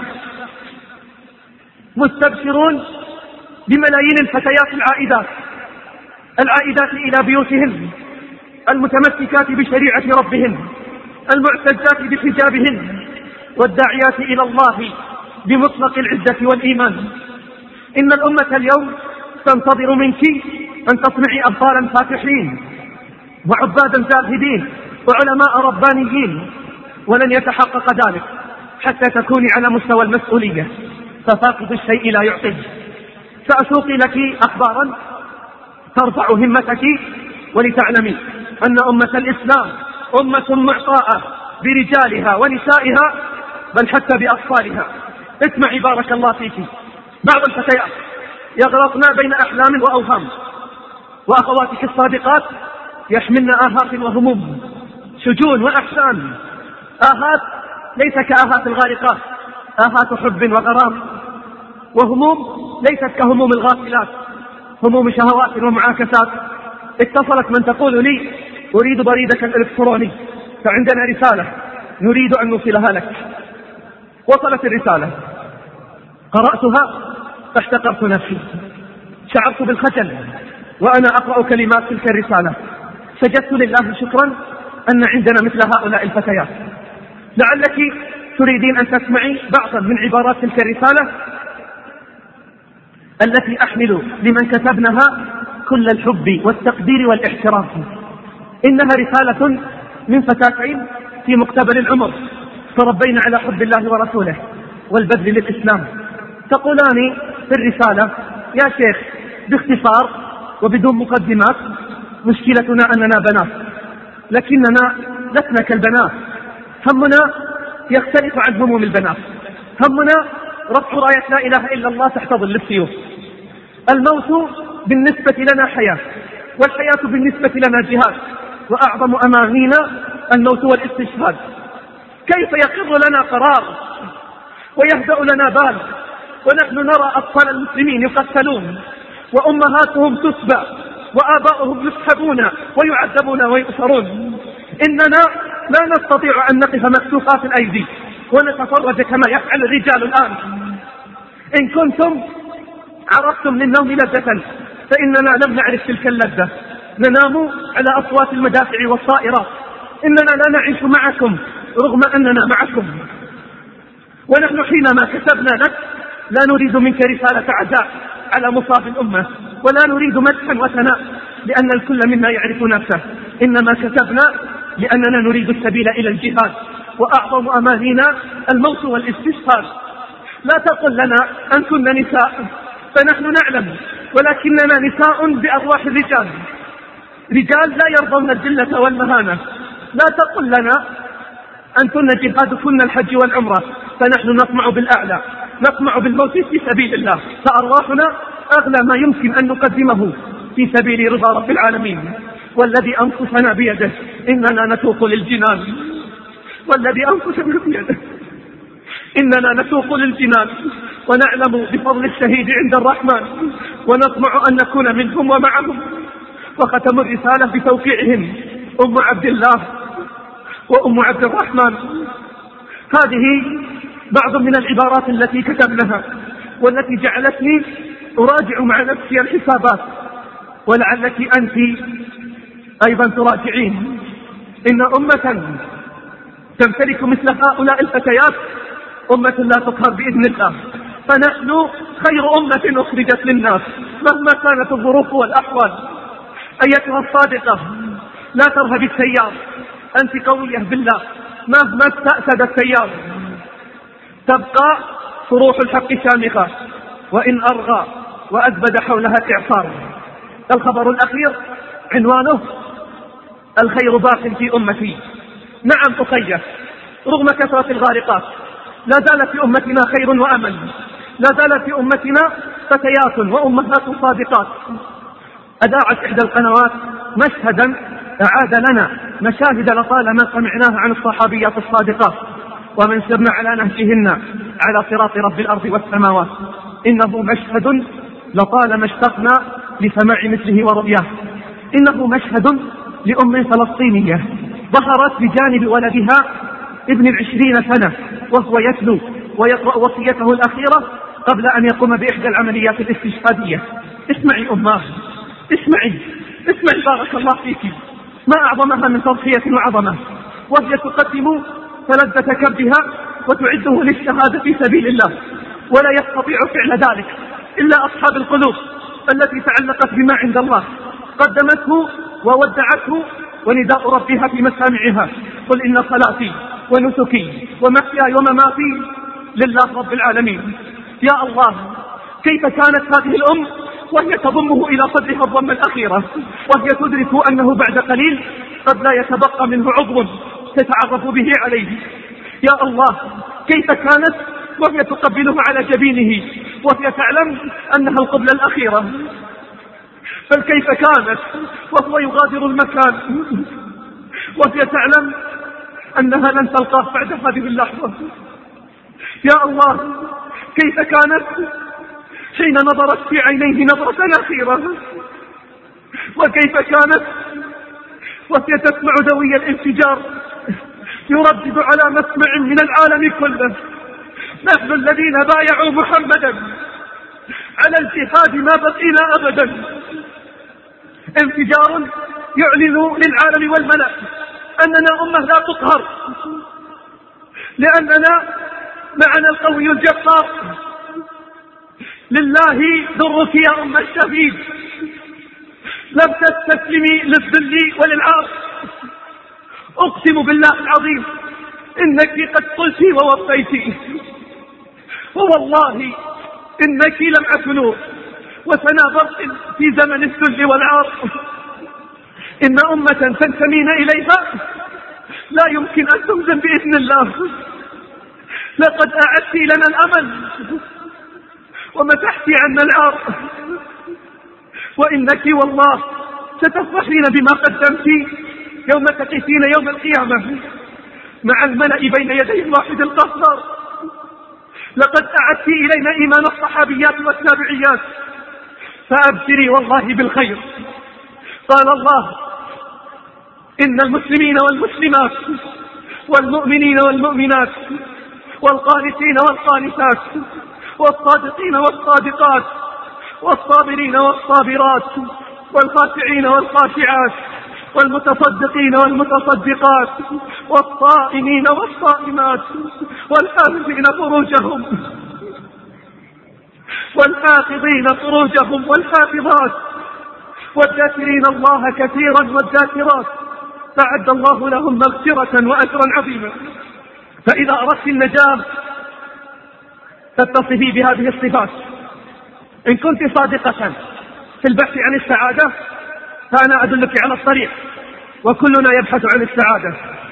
مستبشرون بملايين الفتيات العائدات العائدات إلى بيوتهن، المتمسكات بشريعة ربهن، المعتزات بحجابهن، والداعيات إلى الله بمطلق العزة والإيمان. إن الأمة اليوم تنتظر منك أن تصنعي أبطالا فاتحين وعبادا زاهدين وعلماء ربانيين، ولن يتحقق ذلك حتى تكوني على مستوى المسؤولية، ففاقد الشيء لا يعطيه. سأسوق لك أخبارا ترفع همتك ولتعلمي أن أمة الإسلام أمة معطاءة برجالها ونسائها، بل حتى بأطفالها. اسمعي بارك الله فيك، بعض الفتيات يغرقن بين أحلام وأوهام، وأخواتك الصادقات يحملن آهات وهموم، شجون وأحزان، آهات ليس كآهات الغارقات، آهات حب وغرام، وهموم ليست كهموم الغافلات، هموم شهوات ومعاكسات. اتصلت من تقول لي أريد بريدك الإلكتروني، فعندنا رسالة نريد أن نوصلها لك. وصلت الرسالة، قرأتها فاحتقرت نفسي، شعرت بالخجل وأنا أقرأ كلمات تلك الرسالة. سجدت لله شكرا أن عندنا مثل هؤلاء الفتيات. لعلك تريدين أن تسمعي بعضا من عبارات تلك الرسالة التي أحمل لمن كتبنها كل الحب والتقدير والاحترام. إنها رسالة من فتاتين في مقتبل العمر تربين على حب الله ورسوله والبذل للإسلام. تقولان في الرسالة: يا شيخ، باختصار وبدون مقدمات، مشكلتنا أننا بنات، لكننا لسنا كالبنات، همنا يختلف عن هموم البنات، همنا رفع راية لا إله إلا الله تحت ظل السيوف. الموت بالنسبة لنا حياة، والحياة بالنسبة لنا جهاد، وأعظم أمانينا الموت والاستشهاد. كيف يقر لنا قرار ويهدأ لنا بال ونحن نرى أطفال المسلمين يقتلون وأمهاتهم تسبى وآباؤهم يسحبون ويعذبون ويؤسرون؟ إننا لا نستطيع أن نقف مكتوفات الأيدي ونتفرج كما يفعل الرجال الآن. إن كنتم عرفتم للنوم لذة فإننا لم نعرف تلك اللذة، ننام على أصوات المدافع والطائرات. إننا لا نعيش معكم رغم أننا معكم. ونحن حينما كتبنا لك لا نريد منك رسالة عزاء على مصاب الأمة، ولا نريد مدحا وثناء لأن الكل منا يعرف نفسه، إنما كتبنا لأننا نريد السبيل إلى الجهاد، وأعظم أمانينا الموت والاستشهاد. لا تقل لنا أنتن نساء، فنحن نعلم، ولكننا نساء بأرواح الرجال، رجال لا يرضون الذلة والمهانة. لا تقل لنا أنتن جهادكن الحج والعمرة، فنحن نطمع بالأعلى، نطمع بالموت في سبيل الله، فأرواحنا أغلى ما يمكن أن نقدمه في سبيل رضا رب العالمين. والذي أنفسنا بيده إننا نتوق للجنان، والذي أنفسنا بيده إننا نتوق للجنان، ونعلم بفضل الشهيد عند الرحمن، ونطمع أن نكون منهم ومعهم. وختم الرسالة بتوقيعهم أم عبد الله وأم عبد الرحمن. هذه بعض من العبارات التي كتبناها والتي جعلتني أراجع مع نفسي الحسابات، ولعلك أنت أيضا تراجعين. إن أمة تمتلك مثل هؤلاء الفتيات أمة لا تقهر بإذن الله، فنحن خير أمة أخرجت للناس مهما كانت الظروف والأحوال. أيتها الصادقة، لا ترهبي التيار، أنت قوية بالله مهما استأسد التيار، تبقى صروح الحق شامخة وإن أرغى وأزبد حولها الإعصار. الخبر الأخير عنوانه: الخير باق في أمتي. نعم أخيه، رغم كثرة الغارقات لا زال في أمتنا خير وأمل، لا زال في أمتنا فتيات وأمهات صادقات. أذاعت إحدى القنوات مشهدا أعاد لنا مشاهد لطالما سمعناها عن الصحابيات الصادقات ومن سرنا على نهجهن على صراط رب الأرض والسماوات. إنه مشهد لطالما اشتقنا لسماع مثله ورؤياه. إنه مشهد لأم فلسطينية ظهرت بجانب ولدها ابن العشرين سنة وهو يتلو ويقرأ وصيته الأخيرة قبل أن يقوم بإحدى العمليات الاستشهادية. اسمعي أماه، اسمعي اسمعي بارك الله فيك، ما أعظمها من تضحية وعظمة، وهي تقدم فلذة كبدها وتعده للشهادة في سبيل الله، ولا يستطيع فعل ذلك إلا أصحاب القلوب التي تعلقت بما عند الله قدمته وودعته ونداء ربها في مسامعها: قل إن صلاتي ونسكي ومحياي ومماتي لله رب العالمين. يا الله، كيف كانت هذه الأم وهي تضمه إلى صدرها الضمة الأخيرة، وهي تدرك أنه بعد قليل قد لا يتبقى منه عضو تتعرف به عليه. يا الله، كيف كانت وهي تقبله على جبينه وهي تعلم أنها القبلة الأخيرة. بل كيف كانت وهو يغادر المكان وهي تعلم أنها لن تلقاه بعد هذه اللحظة. يا الله، كيف كانت حين نظرت في عينيه نظرة أخيرة، وكيف كانت وهي تسمع دوي الانفجار يردد على مسمع من العالم كله: نحن الذين بايعوا محمدا على الجهاد ما بقينا أبدا. انفجار يعلن للعالم والملأ أننا أمة لا تقهر، لأننا معنا القوي الجبار. لله درك يا أم الشهيد، لم تستسلمي للذل وللعار. أقسم بالله العظيم إنك قد قلت ووفيت، ووالله إنك لمعة نور وسنا برق في زمن الذل والعار. إن أمة تنتمين إليها لا يمكن أن تهزم بإذن الله. لقد أعدت لنا الأمل ومسحت عنا العار، وإنك والله ستفرحين بما قدمت يوم تقفين يوم القيامة مع الملأ بين يدي الواحد القهار. لقد أعدت إلينا إيمان الصحابيات والتابعيات، فأبشري والله بالخير. قال الله: إن المسلمين والمسلمات والمؤمنين والمؤمنات والقانتين والقانتات والصادقين والصادقات والصابرين والصابرات والخاشعين والخاشعات والمتصدقين والمتصدقات والصائمين والصائمات والحافظين فروجهم والحافظين فروجهم والحافظات والذاكرين الله كثيرا والذاكرات فأعد الله لهم مغفرة وأجرا عظيما. فإذا أردت النجاة تتصفي بهذه الصفات. إن كنت صادقة في البحث عن السعادة فأنا أدلك على الطريق، وكلنا يبحث عن السعادة.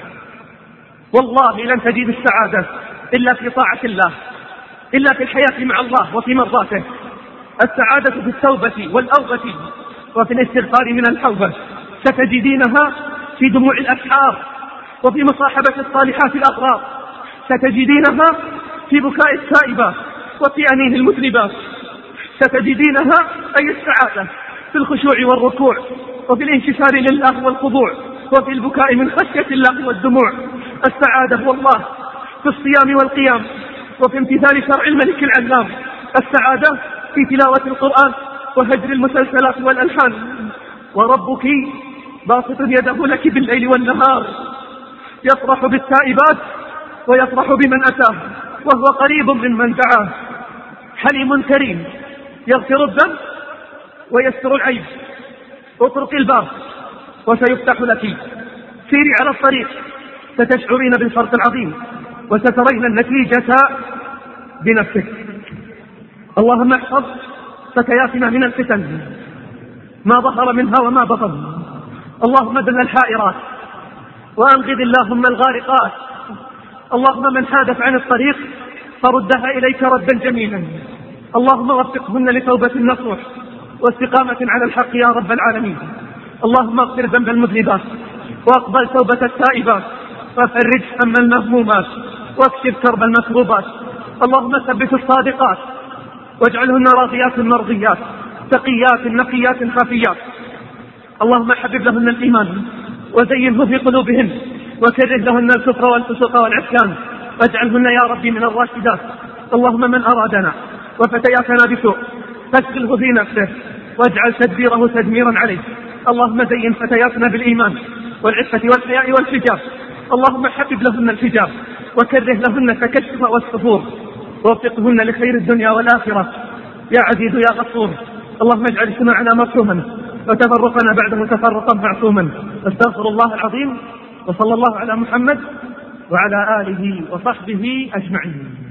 والله لن تجد السعادة إلا في طاعة الله، إلا في الحياة مع الله وفي مرضاته. السعادة في التوبة والأوبة وفي الاستغفار من الحوبة، ستجدينها في دموع الأسحار وفي مصاحبة الصالحات الأبرار، ستجدينها في بكاء التائبات وفي أنين المذنبات، ستجدينها أي السعادة في الخشوع والركوع وفي الانكسار لله والخضوع وفي البكاء من خشية الله والدموع. السعادة والله في الصيام والقيام وفي امتثال شرع الملك العلام. السعادة في تلاوة القرآن وهجر المسلسلات والألحان. وربك باسط يده لك بالليل والنهار، يفرح بالتائبات ويفرح بمن أتاه، وهو قريب ممن دعاه. حليم كريم يغفر الذنب ويستر العيب. اطرق الباب وسيفتح لك. سيري على الطريق ستشعرين بالفرق العظيم وسترين النتيجة بنفسك. اللهم احفظ فتياتنا من الفتن ما ظهر منها وما بطن. اللهم دل الحائرات وأنقذ اللهم الغارقات. اللهم من حادت عن الطريق فردها إليك ردا جميلا. اللهم وفقهن لتوبة النصوح واستقامة على الحق يا رب العالمين. اللهم اغفر ذنب المذنبات واقبل توبة التائبات وفرج هم المهمومات واكشف كرب المكروبات. اللهم ثبت الصادقات واجعلهن راضيات مرضيات تقيات نقيات خافيات. اللهم حبب لهن الإيمان وزينه في قلوبهن وكره لهن الكفر والفسوق والعصيان واجعلهن يا ربي من الراشدات. اللهم من أرادنا وفتياتنا بسوء فاشغله في نفسه واجعل تدبيره تدميرا عليه. اللهم زين فتياتنا بالإيمان والعفة والحياء والحجاب. اللهم حبب لهن الحجاب وكره لهن التكشف والسفور ووفقهن لخير الدنيا والآخرة. يا عزيز يا غفور. اللهم اجعل اجتماعنا مرحوما وتفرقنا بعده تفرقا معصوما. استغفر الله العظيم، وصلى الله على محمد وعلى آله وصحبه أجمعين.